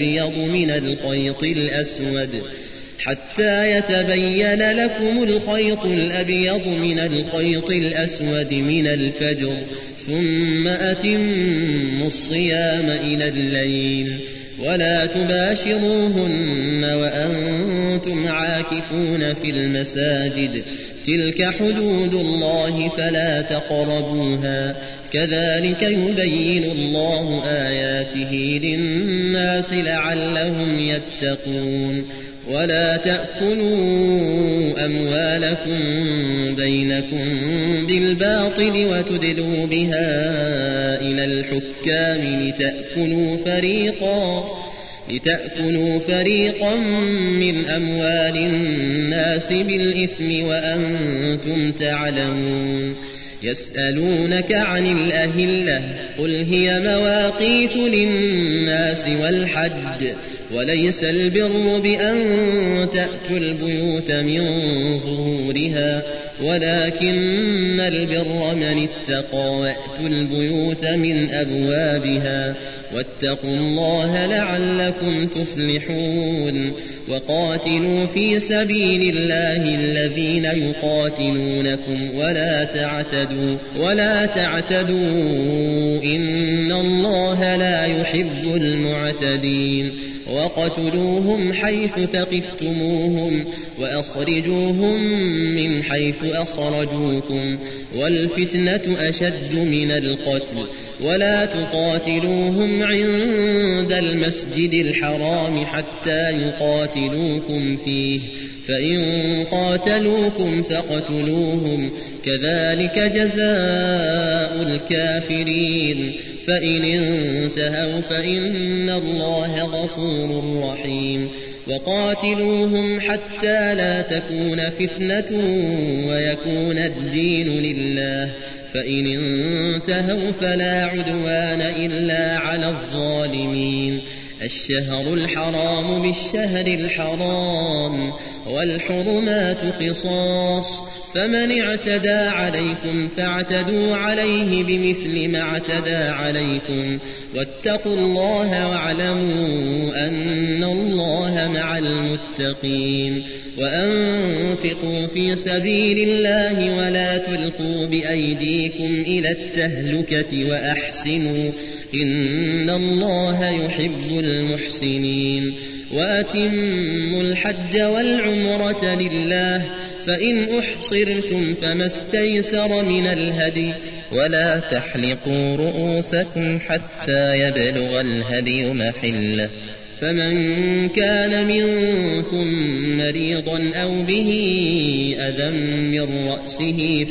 الأبيض من الخيط الأسود من الفجر ثم أتموا الصيام إلى الليل ولا تباشروهن وأنتم عاكفون في المساجد تلك حدود الله فلا تقربوها كذلك يبين الله آياته للناس لعلهم يتقون ولا تأكلوا أموالكم بينكم بالباطل وتدلوا بها إلى الحكام لتأكلوا فريقا من أموال الناس بالإثم وأنتم تعلمون يسألونك عن الأهلة قل هي مواقيت للناس والحج وليس البر بأن تأتوا البيوت من ظهورها ولكن البر من اتقى وأتوا البيوت من أبوابها واتقوا الله لعلكم تفلحون وقاتلوا في سبيل الله الذين يقاتلونكم ولا تعتدوا إن الله لا يحب المعتدين وقتلوهم حيث ثقفتموهم وأخرجوهم من حيث أخرجوكم والفتنة أشد من القتل ولا تقاتلوهم عند المسجد الحرام حتى يقاتلوكم فيه فإن قاتلوكم فاقتلوهم كذلك جزاء الكافرين فإن انتهوا فإن الله غفور رحيم وقاتلوهم حتى لا تكون فتنة ويكون الدين لله فإن انتهوا فلا عدوان إلا على الظالمين الشهر الحرام بالشهر الحرام والحرمات قصاص فمن اعتدى عليكم فاعتدوا عليه بمثل ما اعتدى عليكم واتقوا الله واعلموا أن الله مع المتقين وأنفقوا في سبيل الله ولا تلقوا بأيديكم إلى التهلكة وأحسنوا إن الله يحب المحسنين وأتموا الحج والعمرة لله فإن أحصرتم فما استيسر من الهدي ولا تحلقوا رؤوسكم حتى يبلغ الهدي محله فمن كان منكم مريضا أو به أذى من رأسه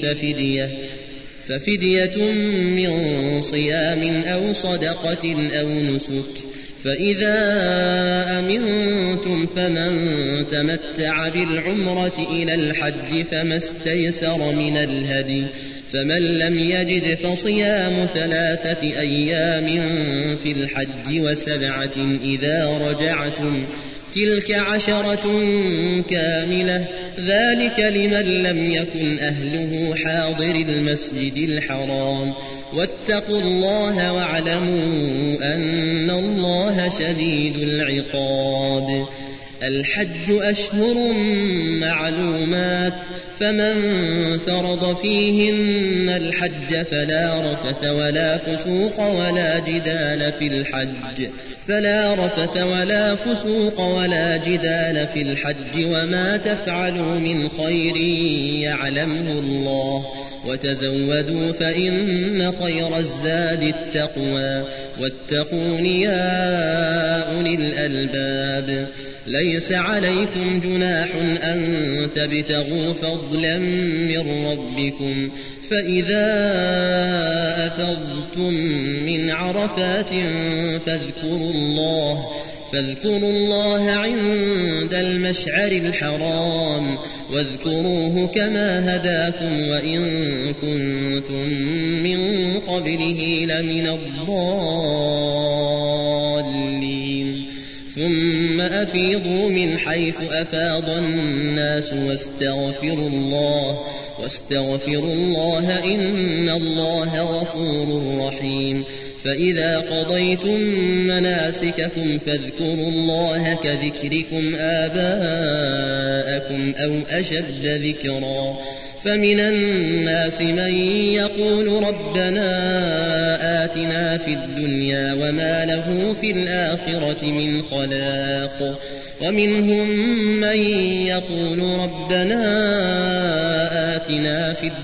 ففدية من صيام أو صدقة أو نسك فإذا أمنتم فمن تمتع بالعمرة إلى الحج فما استيسر من الهدي فمن لم يجد فصيام 3 أيام في الحج و7 إذا رجعتم تلك 10 كاملة ذلك لمن لم يكن أهله حاضر المسجد الحرام واتقوا الله واعلموا أن الله شديد العقاب الحج أشهر معلومات فمن فرض فيهن الحج فلا رفث ولا فسوق ولا جدال في الحج وما تفعلوا من خير يعلمه الله وتزودوا فإن خير الزاد التقوى واتقون يا أولي الألباب ليس عليكم جناح أن تبتغوا فضلا من ربكم فإذا أفضتم من عرفات فاذكروا الله عند المشعر الحرام واذكروه كما هداكم وإن كنتم من قبله لمن الضالين ثم أفيضوا من حيث أفاض الناس واستغفروا الله إن الله غفور رحيم. فإذا قضيتم مناسككم فاذكروا الله كذكركم آباءكم أو أشد ذكرا. فمن الناس من يقول ربنا آتنا في الدنيا وما له في الآخرة من خلاق، ومنهم من يقول ربنا آتنا في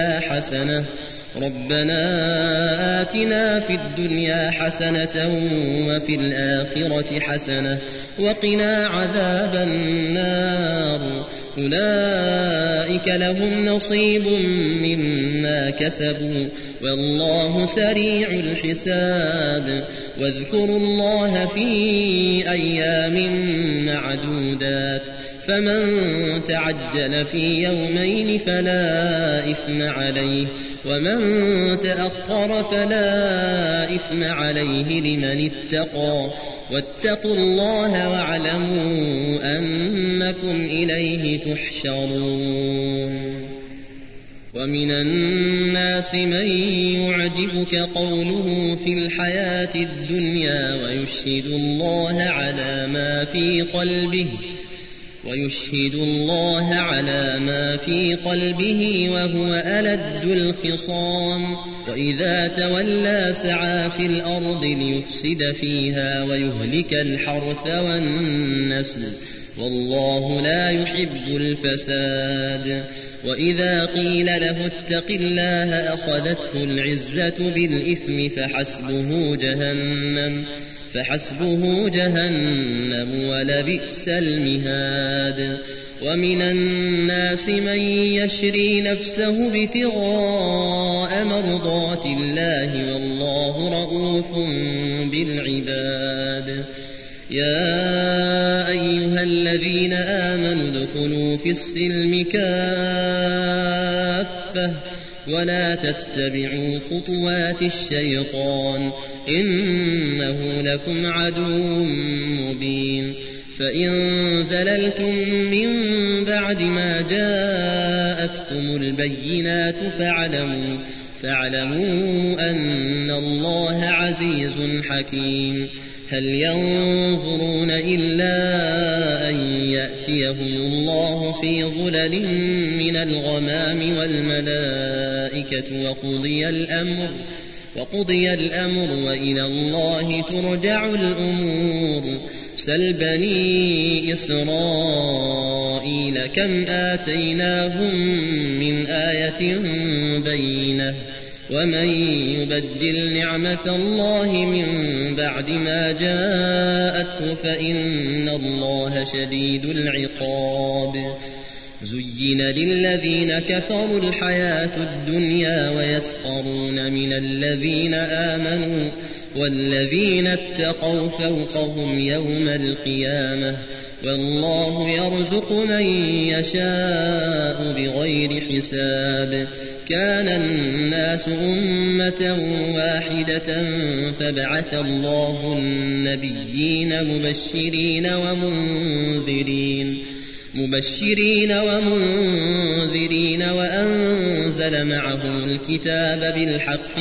الدنيا حسنة وفي الآخرة حسنة وقنا عذاب النار. أولئك لهم نصيب مما كسبوا والله سريع الحساب. واذكروا الله في أيام معدودات، فمن تعجل في يومين فلا إثم عليه، ومن تأخر فلا إثم عليه لمن اتقى. واتقوا الله واعلموا أنكم إليه تحشرون. ومن الناس من يعجبك قوله في الحياة الدنيا ويشهد الله على ما في قلبه وهو ألد الخصام. وإذا تولى سعى في الأرض ليفسد فيها ويهلك الحرث والنسل والله لا يحب الفساد. وإذا قيل له اتق الله أخذته العزة بالإثم فحسبه جهنم ولبئس المهاد. ومن الناس من يشري نفسه ابتغاء مرضات الله والله رؤوف بالعباد. يا أيها الذين آمنوا ادخلوا في السلم كافة ولا تتبعوا خطوات الشيطان إنه لكم عدو مبين. فإن زللتم من بعد ما جاءتكم البينات فاعلموا أن الله عزيز حكيم. هل ينظرون إلا أن يأتيهم الله في ظلل من الغمام والملائكة وقضي الأمر وإلى الله ترجع الأمور. سل بني إسرائيل كم آتيناهم من آية بينة ومن يبدل نعمة الله من بعد ما جاءته فإن الله شديد العقاب. زين للذين كفروا الحياة الدنيا ويسخرون من الذين آمنوا والذين اتقوا فوقهم يوم القيامة والله يرزق من يشاء بغير حساب. كان الناس أمة واحدة فبعث الله النبيين مبشرين ومنذرين وأنزل معهم الكتاب بالحق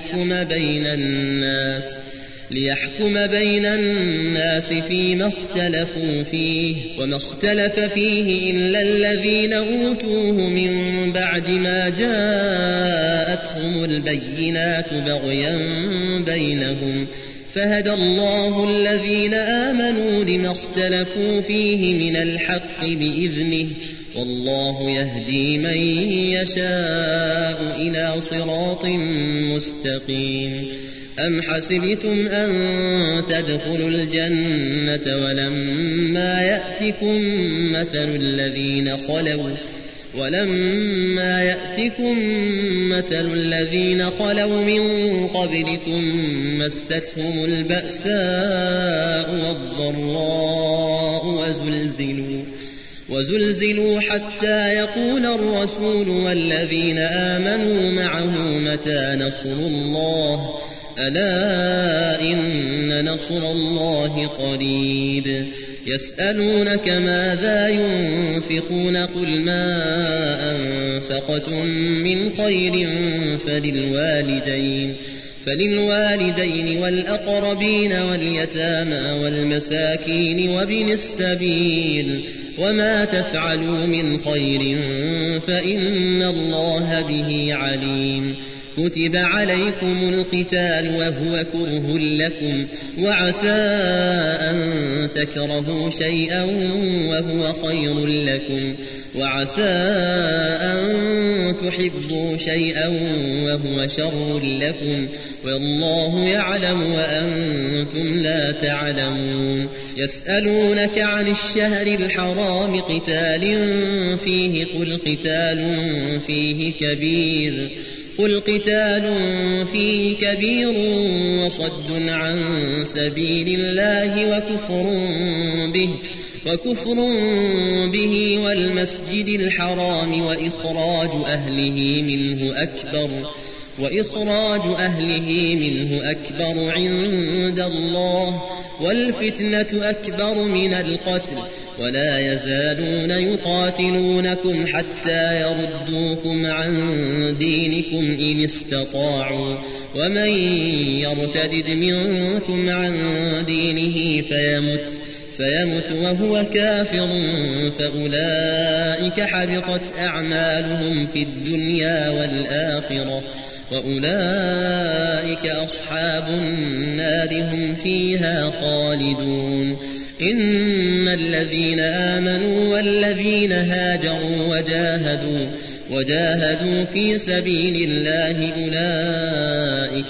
ليحكم بين الناس فيما اختلفوا فيه وما اختلف فيه إلا الذين أوتوه من بعد ما جاءتهم البينات بغيا بينهم فهدى الله الذين آمنوا لما اختلفوا فيه من الحق بإذنه والله يهدي من يشاء إلى صراط مستقيم. أم حسبتم أن تدخلوا الجنة ولما يأتكم مثل الذين خلوا من قبلكم مستهم البأساء والضراء وزلزلوا حتى يقول الرسول والذين آمنوا معه متى نصر الله ألا إن نصر الله قريب يسألونك ماذا ينفقون قل ما أنفقتم من خير فللوالدين والأقربين واليتامى والمساكين وابن السبيل وما تفعلوا من خير فإن الله به عليم كتب عليكم القتال وهو كره لكم وعسى أن تكرهوا شيئا وهو خير لكم وعسى أن تحبوا شيئا وهو شر لكم والله يعلم وأنتم لا تعلمون يسألونك عن الشهر الحرام قتال فيه قل قتال فيه كبير وصد عن سبيل الله وكفر به والمسجد الحرام وإخراج أهله منه أكبر عند الله والفتنة أكبر من القتل ولا يزالون يقاتلونكم حتى يردوكم عن دينكم إن استطاعوا ومن يرتد منكم عن دينه فيمت وهو كافر فأولئك حبطت أعمالهم في الدنيا والآخرة وأولئك أصحاب النار هم فيها خالدون إن الذين آمنوا والذين هاجروا وجاهدوا في سبيل الله أولئك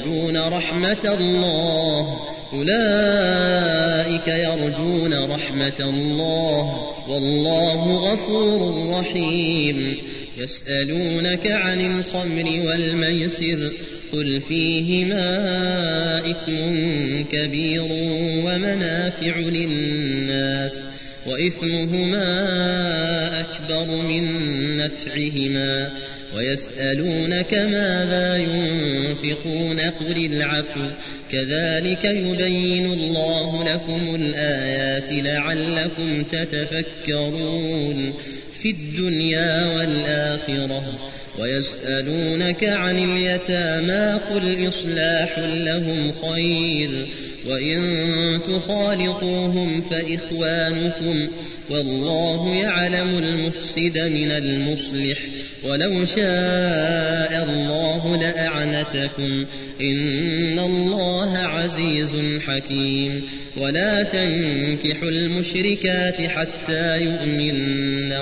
يرجون رحمة الله والله غفور رحيم يسألونك عن الخمر والميسر قل فيهما إثم كبير ومنافع للناس وإثمهما أكبر من نفعهما ويسألونك ماذا ينفقون قل العفو كذلك يبين الله لكم الآيات لعلكم تتفكرون في الدنيا والآخرة ويسألونك عن اليتامى قل إصلاح لهم خير وإن تخالطوهم فإخوانكم والله يعلم المفسد من المصلح ولو شاء الله لأعنتكم إن الله عزيز حكيم ولا تنكحوا المشركات حتى يؤمن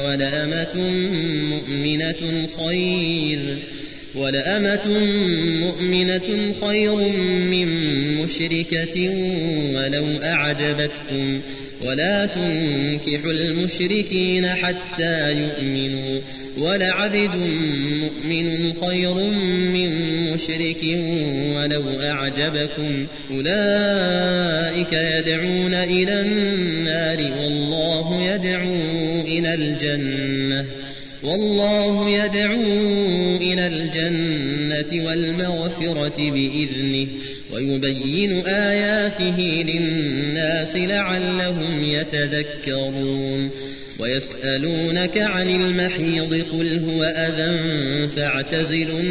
ولأمة مؤمنة خير من مشركة ولو أعجبتكم ولا تنكحوا المشركين حتى يؤمنوا ولعبد مؤمن خير من مشرك ولو أعجبكم أولئك يدعون إلى النار والله يدعو إلى الجنة والمغفرة بإذنه ويبين آياته للناس لعلهم يتذكرون ويسألونك عن المحيض قل هو أذى فاعتزلوا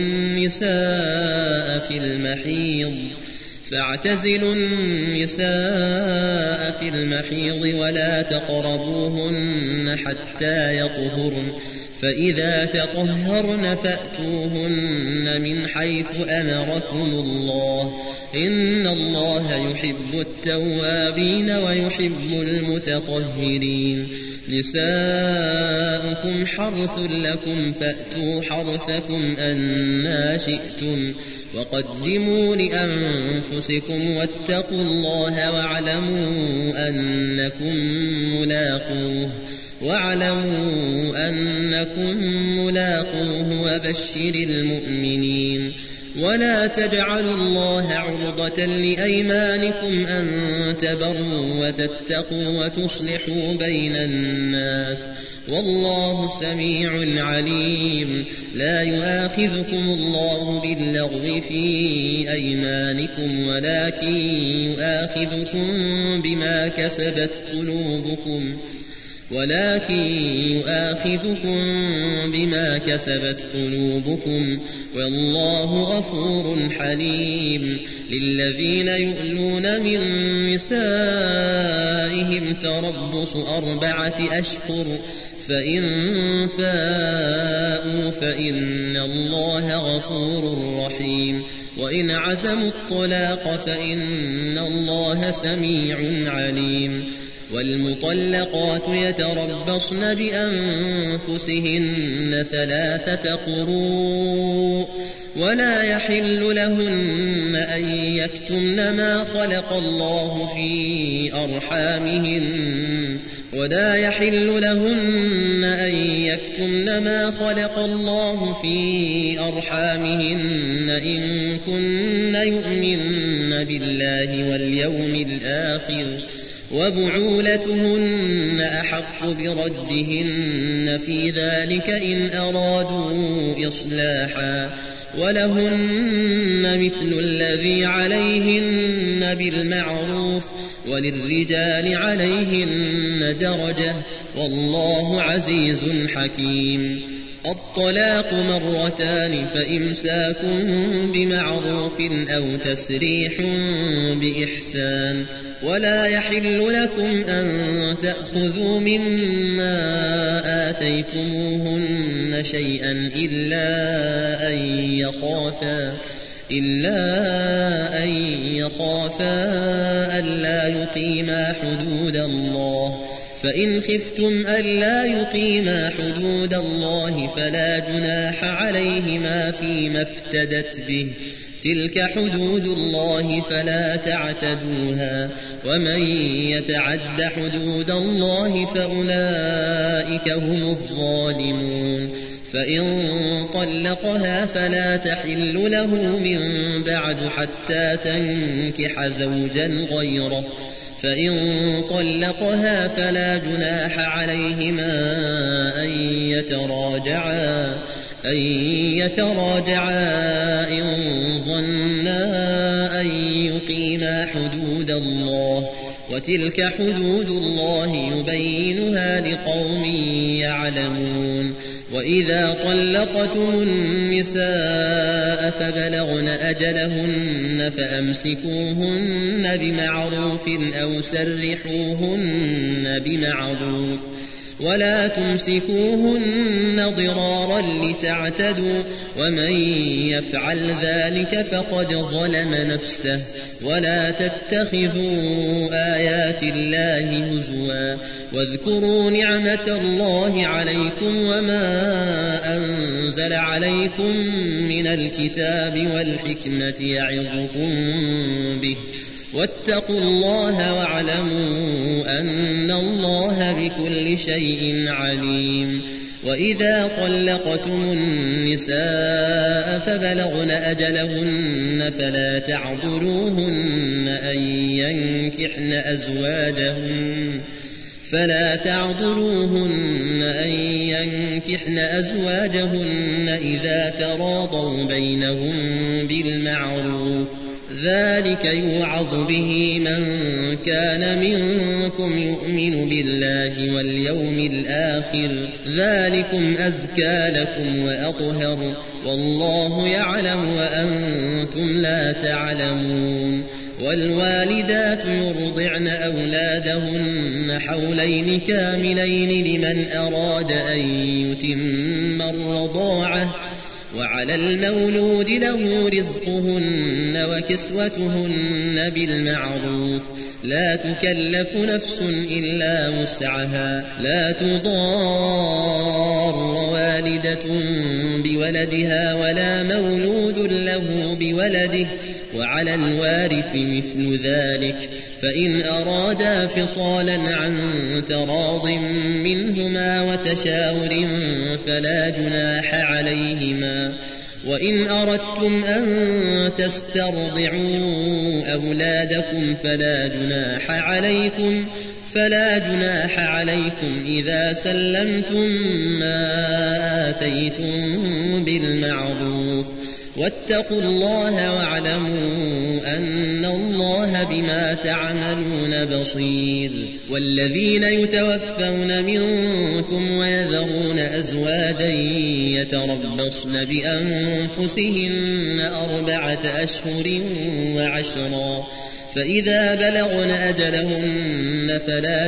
النساء في المحيض ولا تقربوهن حتى يطهرن فإذا تطهرن فأتوهن من حيث أمركم الله إن الله يحب التوابين ويحب المتطهرين نساؤكم حرث لكم فأتوا حرثكم أنى شئتم وقدموا لأنفسكم واتقوا الله واعلموا أنكم ملاقوه وبشر المؤمنين ولا تجعلوا الله عرضة لأيمانكم أن تبروا وتتقوا وتصلحوا بين الناس والله سميع عليم. لا يؤاخذكم الله باللغو في أيمانكم ولكن يؤاخذكم بما كسبت قلوبكم والله غفور حليم. للذين يؤلون من نسائهم تربص 4 أشهر فإن فاءوا فإن الله غفور رحيم. وإن عزموا الطلاق فإن الله سميع عليم. والمطلقات يتربصن بأنفسهن 3 قروء ولا يحل لهن أن يكتمن ما خلق الله في أرحامهن إن كن يؤمن بالله واليوم الآخر وبعولتهن أحق بردهن في ذلك إن أرادوا إصلاحا ولهن مثل الذي عليهن بالمعروف وللرجال عليهن درجة والله عزيز حكيم. الطلاق 2 فإمساك بمعروف أو تسريح بإحسان. ولا يحل لكم أن تأخذوا مما آتيتموهن شيئا إلا أن يخافا ألا يقيما حدود الله. فإن خفتم ألا يقيما حدود الله فلا جناح عليهما فيما افتدت به. تلك حدود الله فلا تعتدوها ومن يتعد حدود الله فأولئك هم الظالمون. فإن طلقها فلا تحل له من بعد حتى تنكح زوجا غيره. فإن طلقها فلا جناح عليهما أن يتراجعا إن ظنا أن يقيما حدود الله وتلك حدود الله يبينها لقوم يعلمون. وإذا طلقتم النساء فبلغن أجلهن فأمسكوهن بمعروف أو سرحوهن بمعروف ولا تمسكوهن ضرارا لتعتدوا ومن يفعل ذلك فقد ظلم نفسه. ولا تتخذوا آيات الله هزوا واذكروا نعمة الله عليكم وما أنزل عليكم من الكتاب والحكمة يعظكم به واتقوا الله واعلموا أن الله بكل شيء عليم. وإذا طلقتم النساء فبلغن أجلهن فلا تعضلوهن أن ينكحن أزواجهن إذا تراضوا بينهم بالمعروف. ذلك يوعظ به من كان منكم يؤمن بالله واليوم الآخر ذلكم أزكى لكم وأطهر والله يعلم وأنتم لا تعلمون. والوالدات يرضعن أولادهن حولين كاملين لمن أراد أن يتم الرضاعة وعلى المولود له رزقهن وكسوتهن بالمعروف لا تكلف نفس إلا وسعها لا تضار والدة بولدها ولا مولود له بولده وعلى الوارث مثل ذلك فإن أرادا فصالا عن تراض منهما وتشاور فلا جناح عليهما وإن أردتم أن تسترضعوا أولادكم فلا جناح عليكم إذا سلمتم ما آتيتم بالمعروف واتقوا الله واعلموا أن الله بما تعملون بصير. والذين يتوفون منكم ويذرون أزواجا يتربصن بأنفسهن 4 أشهر وعشرا فإذا بلغن أجلهن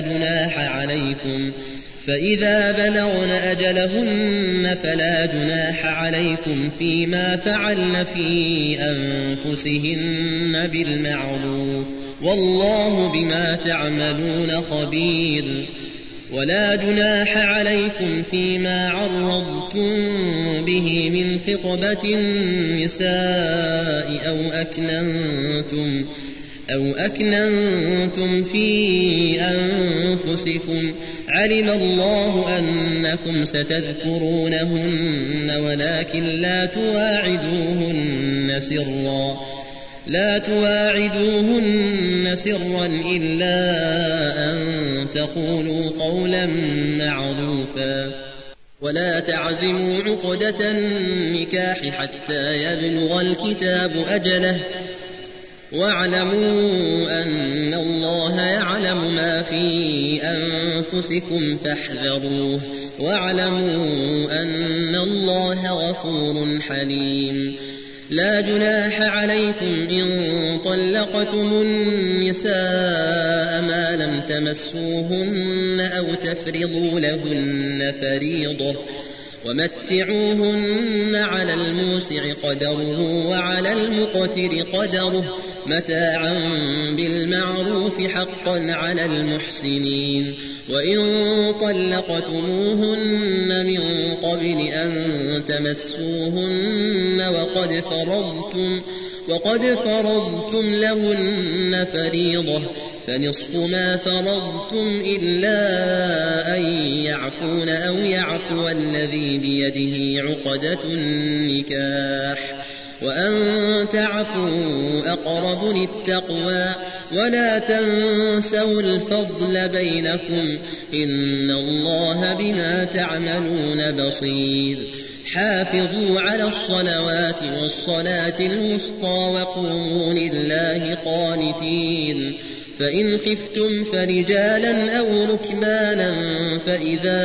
فلا جناح عليكم فيما فعلن في أنفسهن بالمعروف والله بما تعملون خبير. ولا جناح عليكم فيما عرضتم به من خطبة النساء أو أكننتم في أنفسكم علم الله أنكم ستذكرونهن ولكن لا تواعدوهن سرا إلا أن تقولوا قولا معروفا ولا تعزموا عقدة النكاح حتى يبلغ الكتاب أجله واعلموا أن الله يعلم ما في أنفسكم فاحذروه واعلموا أن الله غفور حليم. لا جناح عليكم إن طلقتم النساء ما لم تمسوهن أو تفرضوا لهن فريضة ومتعوهن على الموسع قدره وعلى المقتر قدره متاعا بالمعروف حقا على المحسنين. وإن طلقتموهن من قبل أن تمسوهن وقد فرضتم لهن فريضة فنصف ما فرضتم إلا أن يعفون أو يعفو الذي بيده عقدة النكاح وأن تعفوا أقرب للتقوى ولا تنسوا الفضل بينكم إن الله بما تعملون بصير. حافظوا على الصلوات والصلاة الوسطى وقوموا لله قانتين. فإن خفتم فرجالا أو ركبانا فإذا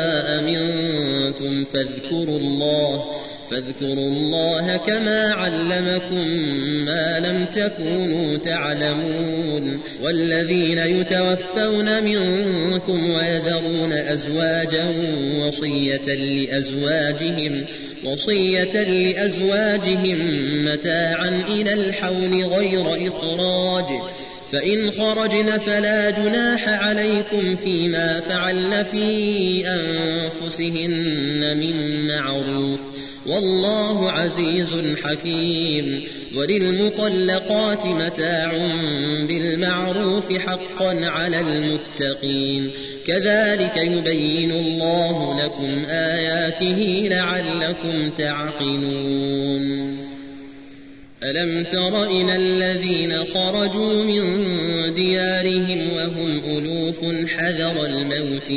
أمنتم فاذكروا الله كما علمكم ما لم تكونوا تعلمون. والذين يتوفون منكم ويذرون أزواجا وصية لأزواجهم متاعا إلى الحول غير إخراج فإن خرجن فلا جناح عليكم فيما فعلن في أنفسهن من معروف والله عزيز حكيم. وللمطلقات متاع بالمعروف حقا على المتقين كذلك يبين الله لكم آياته لعلكم تعقلون. ألم تر إلى الذين خرجوا من ديارهم وهم ألوف حذر الموت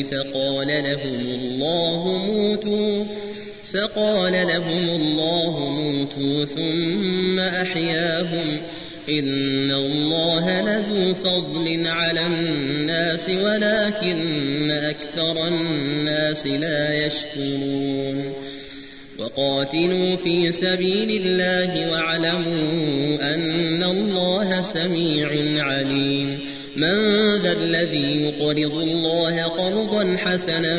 فقال لهم الله موتوا ثم أحياهم إن الله لذو فضل على الناس ولكن أكثر الناس لا يشكرون. وقاتلوا في سبيل الله واعلموا أن الله سميع عليم. من ذا الذي يقرض الله قرضا حسنا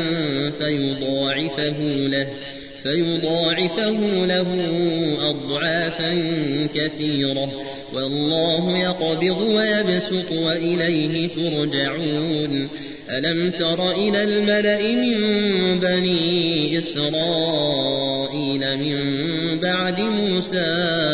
فيضاعفه له أضعافا كثيرة والله يقبض ويبسط وإليه ترجعون. ألم تر إلى الملأ من بني إسرائيل من بعد موسى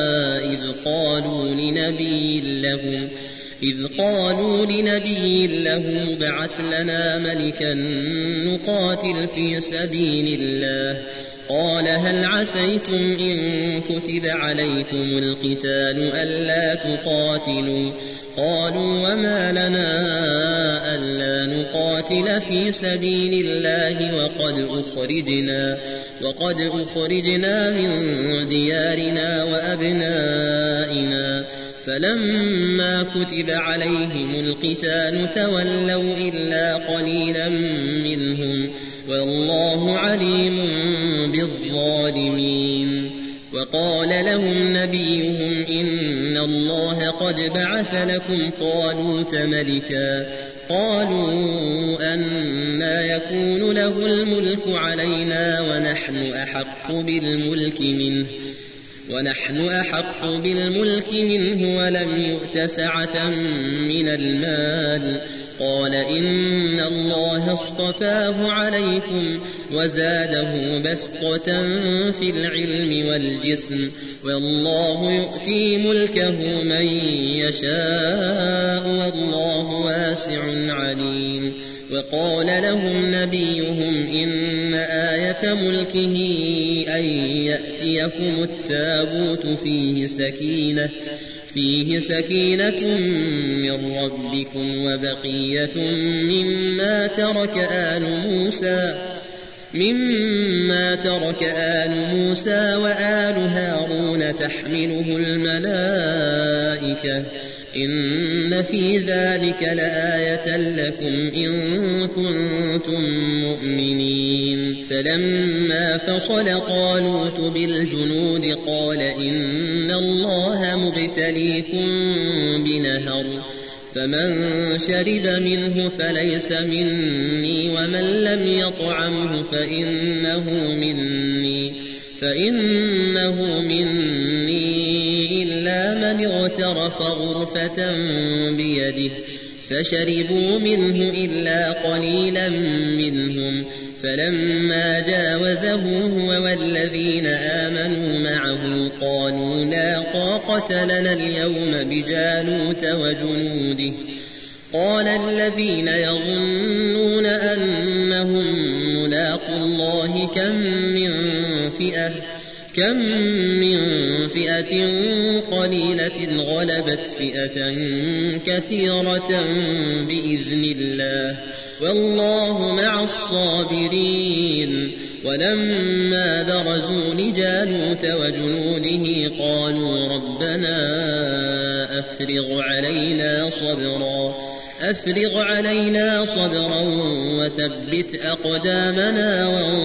إذ قالوا لنبي له ابعث لنا ملكا نقاتل في سبيل الله قال هل عسيتم إن كتب عليكم القتال ألا تقاتلوا قالوا وما لنا ألا نقاتل في سبيل الله وقد أخرجنا من ديارنا وأبنائنا فلما كتب عليهم القتال تولوا إلا قليلا منهم والله عليم بالظالمين وقال لهم نبيهم إن الله قد بعث لكم طالوت ملكا قالوا أنى يكون له الملك علينا ونحن أحق بالملك منه ولم يؤت سعة من المال قال إن الله اصطفاه عليكم وزاده بسطة في العلم والجسم والله يؤتي ملكه من يشاء والله واسع عليم وقال لهم نبيهم إن آية ملكه أن يأتيكم التابوت فيه سكينة من ربكم وبقية مما ترك آل موسى وآل هارون تحمله الملائكة إن في ذلك لآية لكم إن كنتم مؤمنين فلما فصل طالوت بالجنود قال إن الله مبتليكم بنهر فمن شرب منه فليس مني ومن لم يطعمه فإنه مني إلا من اغترف غرفة بيده فشربوا منه إلا قليلا منهم فلما جاوزه هو والذين آمنوا معه قالوا لا طاقة لنا اليوم بجالوت وجنوده قال الذين يظنون أنهم ملاقو الله كم من فئة قليلة غلبت فئة كثيرة بإذن الله والله مع الصابرين ولما برزوا لجالوت وجنوده قالوا ربنا أفرغ علينا صبرا وثبت أقدامنا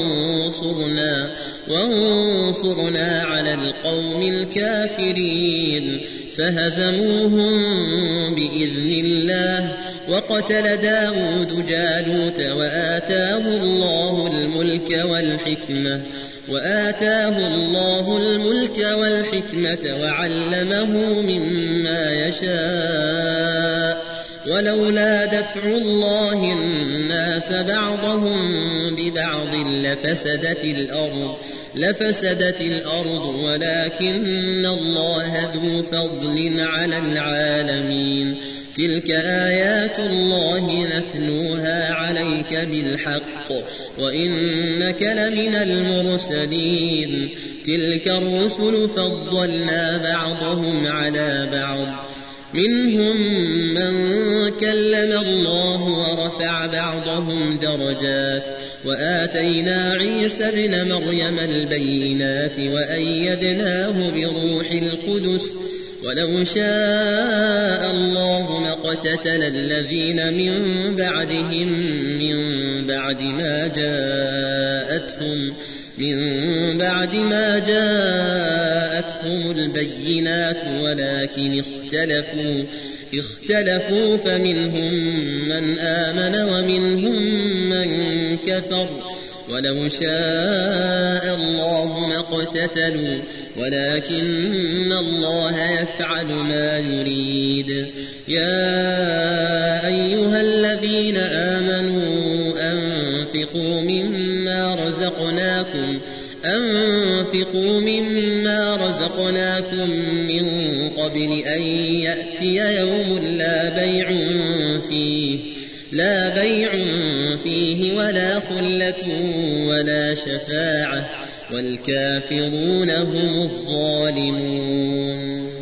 وانصرنا على القوم الكافرين فهزموهم بإذن الله وقتل داود جالوت وآتاه الله الملك والحكمة وعلمه مما يشاء ولولا دفع الله الناس بعضهم ببعض لفسدت الأرض ولكن الله ذو فضل على العالمين تلك آيات الله نتلوها عليك بالحق وإنك لمن المرسلين تلك الرسل فضلنا بعضهم على بعض منهم من كلم الله ورفع بعضهم درجات وآتينا عيسى ابن مريم البينات وأيدناه بروح القدس ولو شاء الله ما اقتتل الذين من بعد ما جاءتهم البينات ولكن اختلفوا فمنهم من آمن ومنهم من كفر ولو شاء الله ما اقتتلوا ولكن الله يفعل ما يريد يا أيها الذين آمنوا أنفقوا مما رزقناكم من قبل أن يأتي يوم لا بيع فيه ولا خلة ولا شفاعة والكافرون هم الظالمون.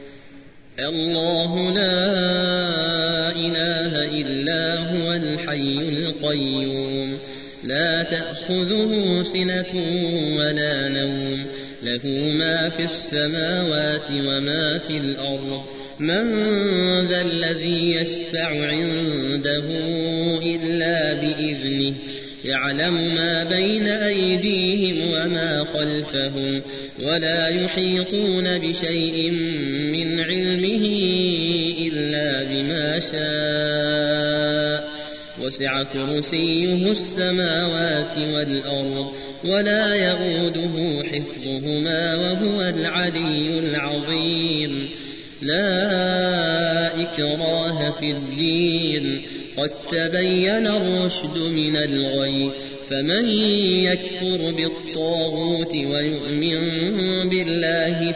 الله لا إله إلا هو الحي القيوم لا تأخذه سنة ولا نوم له ما في السماوات وما في الأرض من ذا الذي يشفع عنده إلا بإذنه يعلم ما بين أيديهم وما خلفهم ولا يحيطون بشيء من علمه إلا بما شاء وسع كرسيه السماوات والأرض ولا يئوده حفظهما وهو العلي العظيم. لا إكراه في الدين قد تبين الرشد من الغي فمن يكفر بالطاغوت ويؤمن بالله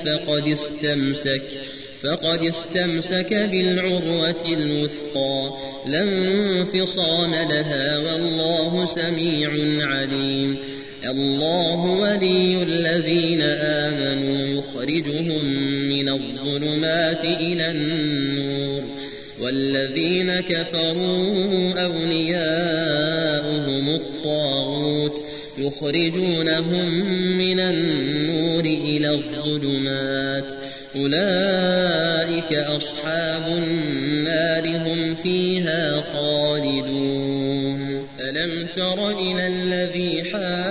فقد استمسك بالعروة الوثقى لا انفصام لها والله سميع عليم. الله ولي الذين آمنوا يخرجهم من الظلمات إلى النور والذين كفروا أولياؤهم الطاغوت يخرجونهم من النور إلى الظلمات أولئك أصحاب النار هم فيها خالدون. ألم تر إلى الذي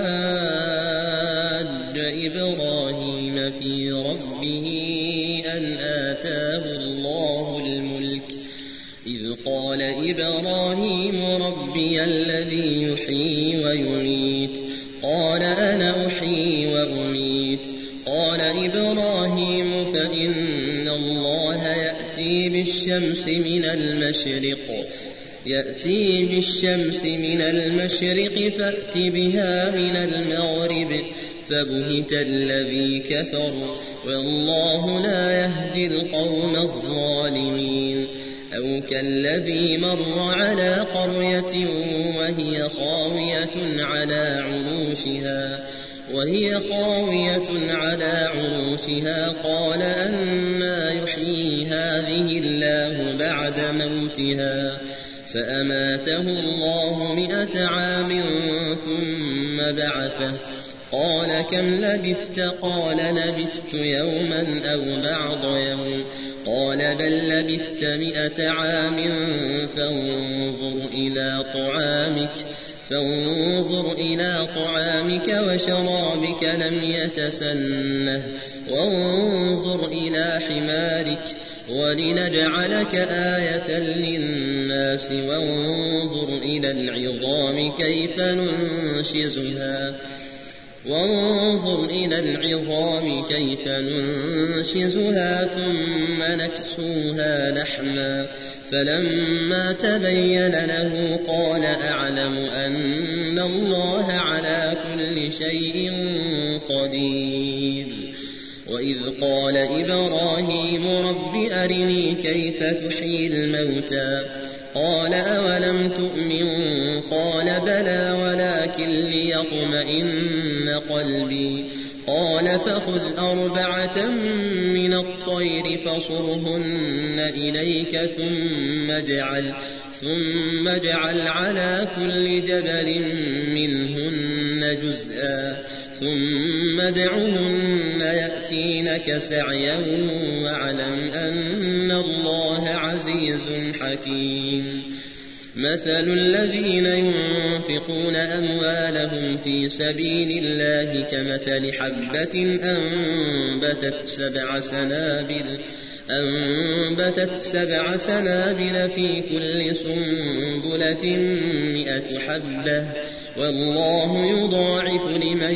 حاج إبراهيم في ربه أن آتاه الله الملك إذ قال إبراهيم ربي الذي يحيي ويميت قال أنا أحيي وأميت قال إبراهيم فإن الله يأتي بالشمس من المشرق فأت بها من المغرب فبهت الذي كفر والله لا يهدي القوم الظالمين. أو كالذي مر على قرية وهي خاوية على عروشها قال أنى يحيي هذه الله بعد موتها فأماته الله 100 عام ثم بعثه قال كم لبثت قال لبثت يوما أو بعض يوم قال بل لبثت 100 عام فانظر إلى طعامك وشرابك لم يتسنه وانظر إلى حمارك ولنجعلك آية للناس وانظر إلى العظام كيف ننشزها ثم نكسوها لحما فلما تبين له قال أعلم أن الله على كل شيء قدير. وإذ قال إبراهيم رب أرني كيف تحيي الموتى قال أولم تؤمن قال بلى ولكن ليطمئن قلبي قال فخذ 4 من الطير فصرهن إليك ثم اجعل على كل جبل منهن جزءا ثم ادعهن يأتينك سعيا واعلم أن الله عزيز حكيم. مثل الذين ينفقون أموالهم في سبيل الله كمثل حبة أنبتت 7 سنابل في كل سنبلة 100 حبة والله يضاعف لمن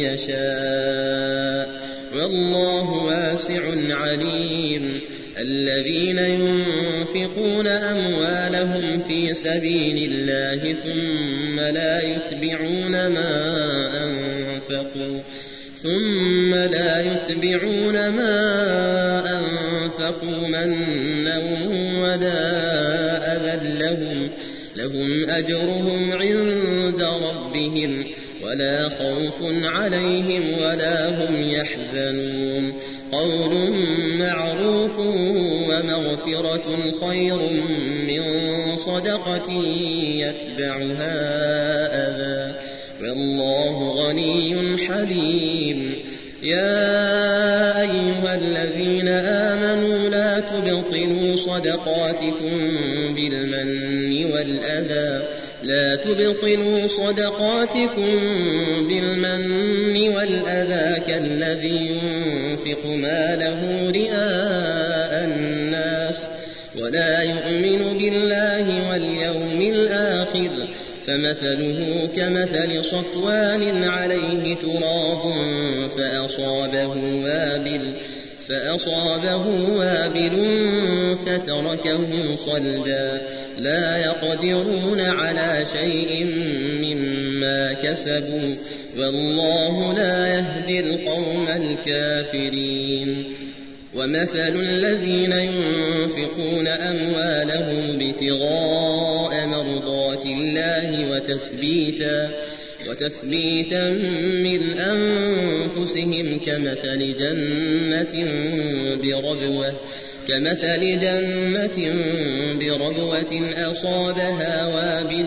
يشاء والله واسع عليم. الذين ينفقون أموالهم في سبيل الله ثم لا يتبعون ما أنفقوا منا ولا أذى لهم أجرهم عند ربهم ولا خوف عليهم ولا هم يحزنون قول معروف ومغفرة خير من صدقة يتبعها أذى والله غني حليم يا أيها الذين آمنوا لا تبطلوا صدقاتكم بالمن والأذى كالذي ينفق ماله رئاء الناس ولا يؤمن بالله واليوم الآخر فمثله كمثل صفوان عليه تراب فأصابه وابل فتركه صلدا لا يقدرون على شيء مما كسبوا والله لا يهدي القوم الكافرين ومثل الذين ينفقون أموالهم ابتغاء مرضات الله وتثبيتا من أنفسهم كمثل جنة بربوة أصابها وابل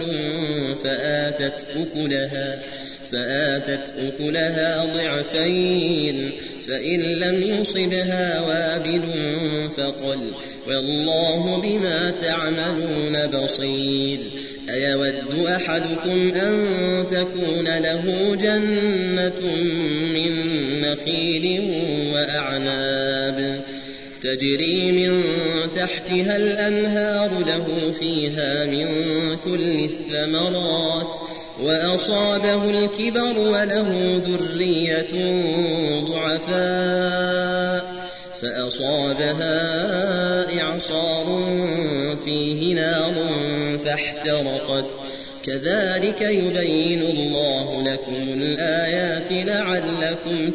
فآتت أكلها ضعفين فإن لم يصبها وابل فقل والله بما تعملون بصير أيود أحدكم أن تكون له جنة من نخيل وأعناب تجري من تحتها الأنهار له فيها من كل الثمرات وأصابه الكبر وله ذرية ضعفاء فأصابها إعصار فيه نار فاحترقت كذلك يبين الله لكم الآيات لعلكم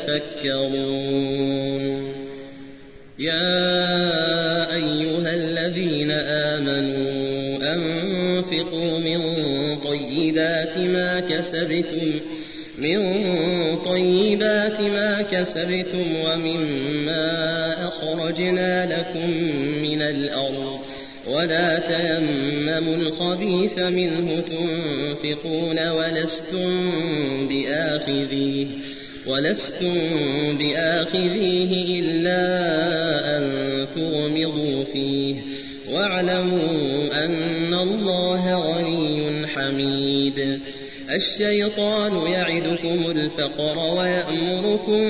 تتفكرون يا أيها الذين آمنوا أنفقوا من طيبات ما كسبتم ومما أخرجنا لكم من الأرض ولا تيمموا الخبيث منه تنفقون ولستم بآخذيه إلا أن تغمضوا فيه واعلموا أن الله غني حميد الشيطان يعدكم الفقر ويأمركم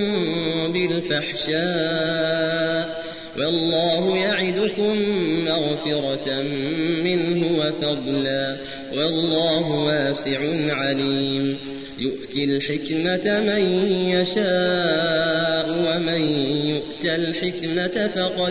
بالفحشاء والله يعدكم مغفرة منه وفضلا والله واسع عليم يؤتي الحكمة من يشاء ومن يؤت الحكمة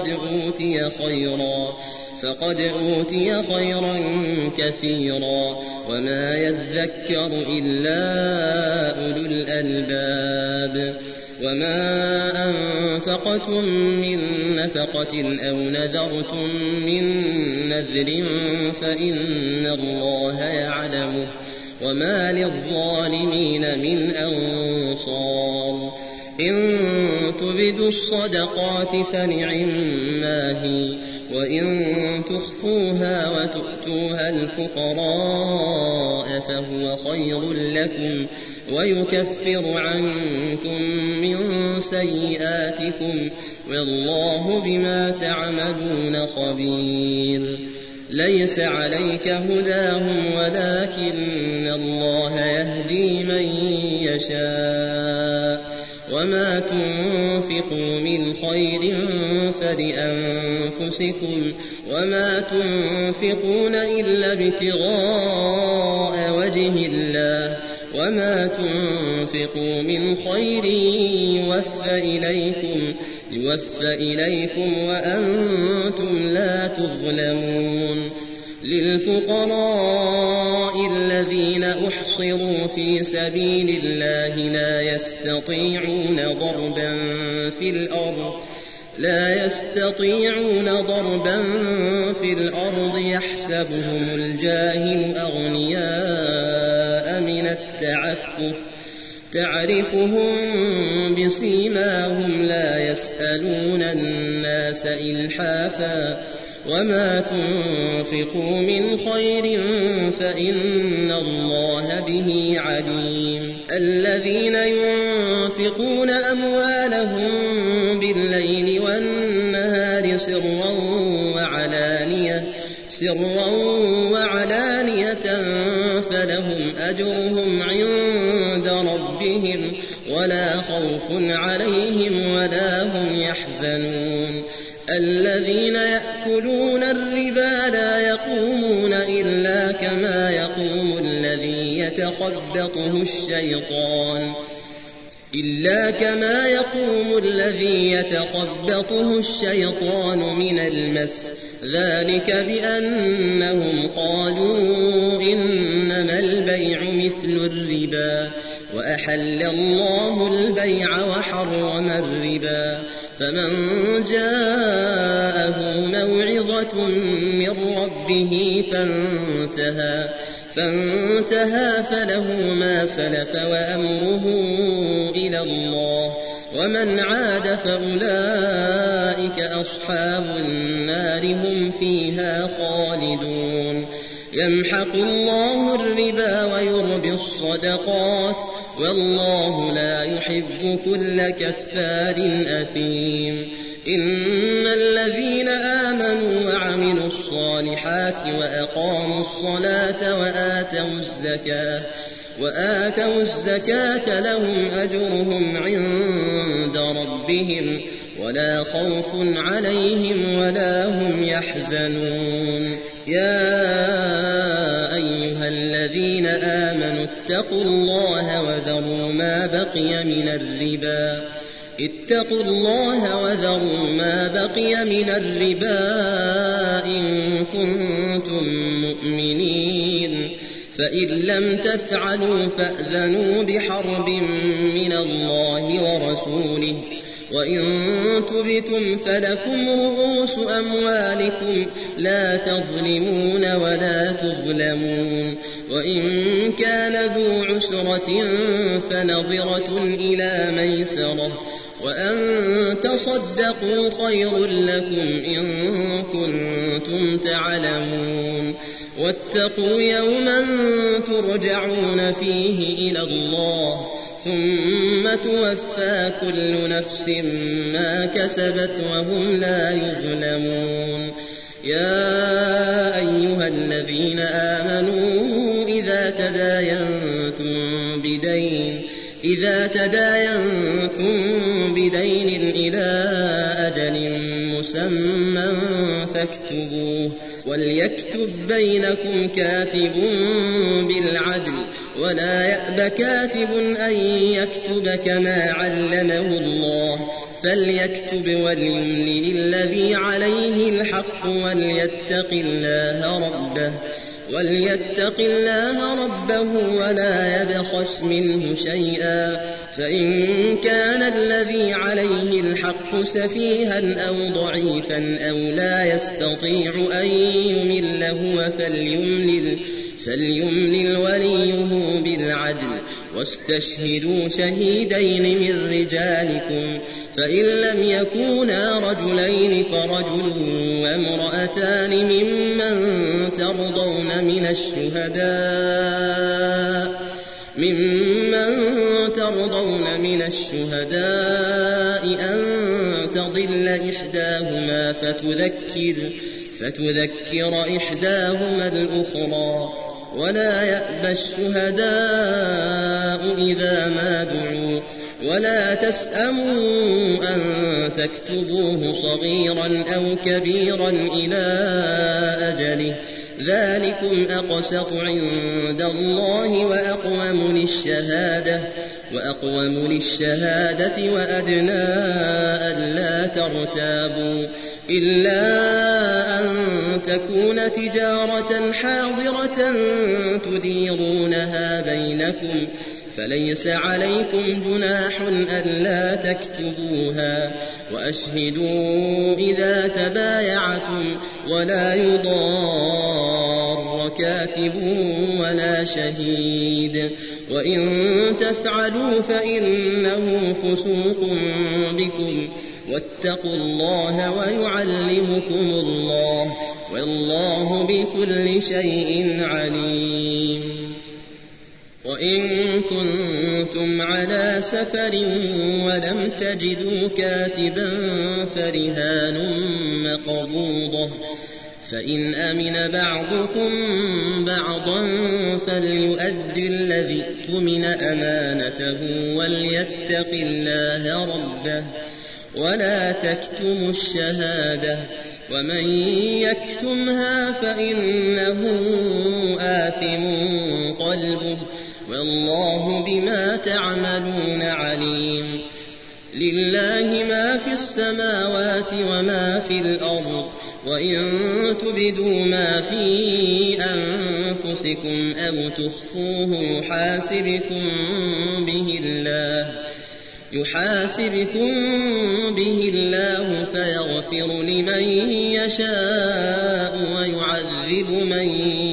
فقد أوتي خيرا كثيرا وما يذكر إلا أولو الألباب وما أنفقتم من نفقة أو نذرتم من نذر فإن الله يعلمه وما للظالمين من أنصار إن تبدوا الصدقات فنعما هي وإن تخفوها وتؤتوها الفقراء فهو خير لكم ويكفر عنكم من سيئاتكم والله بما تعملون خبير ليس عليك هداهم ولكن الله يهدي من يشاء وما تنفقوا من خير فلأنفسكم وما تنفقون إلا ابتغاء وجه الله وما تنفقوا من خير يوفى إليكم وأنتم لا تظلمون للفقراء الذين أحصروا في سبيل الله لا يستطيعون ضربا في الأرض يحسبهم الجاهل أغنياء من التعفف تعرفهم بسيماهم لا يسألون الناس إلحافا وما تنفقوا من خير فإن الله به عليم الذين ينفقون أموالهم بالليل والنهار سرا وعلانية فلهم أجرهم عند ربهم ولا خوف عليهم ولا هم يحزنون الذين يأكلون الربا لا يقومون إلا كما يقوم الذي يتخبطه الشيطان من المس ذلك بأنهم قالوا إنما البيع مثل الربا وأحل الله البيع وحرم الربا فمن جاءه موعظة من ربه فانتهى فله ما سلف وأمره إلى الله ومن عاد فأولئك أصحاب النار هم فيها خالدون يمحق الله الربا ويربي الصدقات والله لا يحب كل كفار أثيم إن الذين آمنوا وعملوا الصالحات وأقاموا الصلاة وآتوا الزكاة لهم أجرهم عند ربهم ولا خوف عليهم ولا هم يحزنون يا أيها الذين آمنوا اتقوا الله وذروا ما بقي من الربا إن كنتم مؤمنين فإن لم تفعلوا فأذنوا بحرب من الله ورسوله وإن تبتم فلكم رؤوس أموالكم لا تظلمون ولا تظلمون وإن كان ذو عسرة فنظرة إلى ميسرة وأن تصدقوا خير لكم إن كنتم تعلمون واتقوا يوما ترجعون فيه إلى الله ثم توفى كل نفس ما كسبت وهم لا يظلمون يا أيها الذين آمنوا إذا تداينتم بدين إلى أجل مسمى فاكتبوه وليكتب بينكم كاتب بالعدل ولا يأب كاتب أن يكتب كما علمه الله فليكتب وليملل الذي عليه الحق وليتق الله ربه ولا يبخس منه شيئا فإن كان الذي عليه الحق سفيها أو ضعيفا أو لا يستطيع أن يمل هو فليملل وليه بالعدل واستشهدوا شهيدين من رجالكم فإن لم يكونا رجلين فرجل وامرأتان ممن ترضون من الشهداء أن تضل إحداهما فتذكر إحداهما الأخرى ولا يأبى الشهداء إذا ما دعوا ولا تسأموا أن تكتبوه صغيرا أو كبيرا إلى أجله ذلكم أقسط عند الله وأقوم للشهادة وأدنى ألا ترتابوا إلا أن تكون تجارة حاضرة تديرونها بينكم فليس عليكم جناح ألا تكتبوها وأشهدوا إذا تبايعتم ولا يضار كاتب ولا شهيد وإن تفعلوا فإنه فسوق بكم واتقوا الله ويعلمكم الله والله بكل شيء عليم. وإن كنتم على سفر ولم تجدوا كاتبا فرهان مقبوضة فإن أمن بعضكم بعضا فليؤدي الذي اؤتمن أمانته وليتق الله ربه ولا تكتموا الشهادة ومن يكتمها فإنه آثم قلبه والله بما تعملون عليم. لله ما في السماوات وما في الأرض وإن تبدوا ما في أنفسكم أو تخفوه يحاسبكم به الله فيغفر لمن يشاء ويعذب من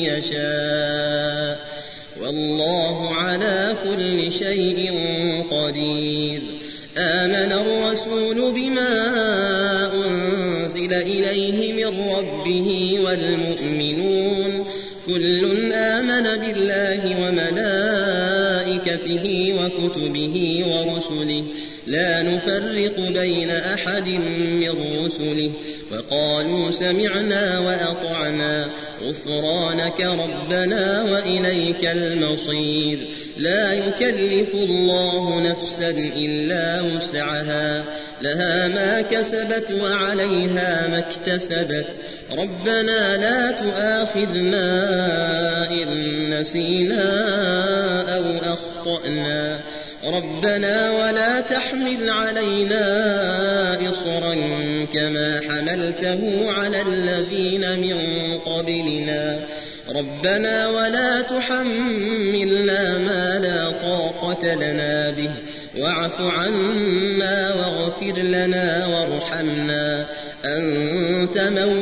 يشاء والله على كل شيء قدير. آمن الرسول بما أنزل إليه من ربه والمؤمنون كل آمن بالله وملائكته وكتبه ورسله لا نفرق بين أحد من رسله وقالوا سمعنا وأطعنا غفرانك ربنا وإليك المصير. لا يكلف الله نفسا إلا وسعها لها ما كسبت وعليها ما اكتسبت ربنا لا تؤاخذنا إن نسينا أو أخطأنا ربنا ولا تحمل علينا إصرا كما حملته على الذين من قبلنا ربنا ولا تحملنا ما لا طاقة لنا به واعف عنا واغفر لنا وارحمنا أنت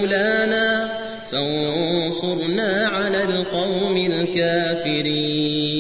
مولانا فانصرنا على القوم الكافرين.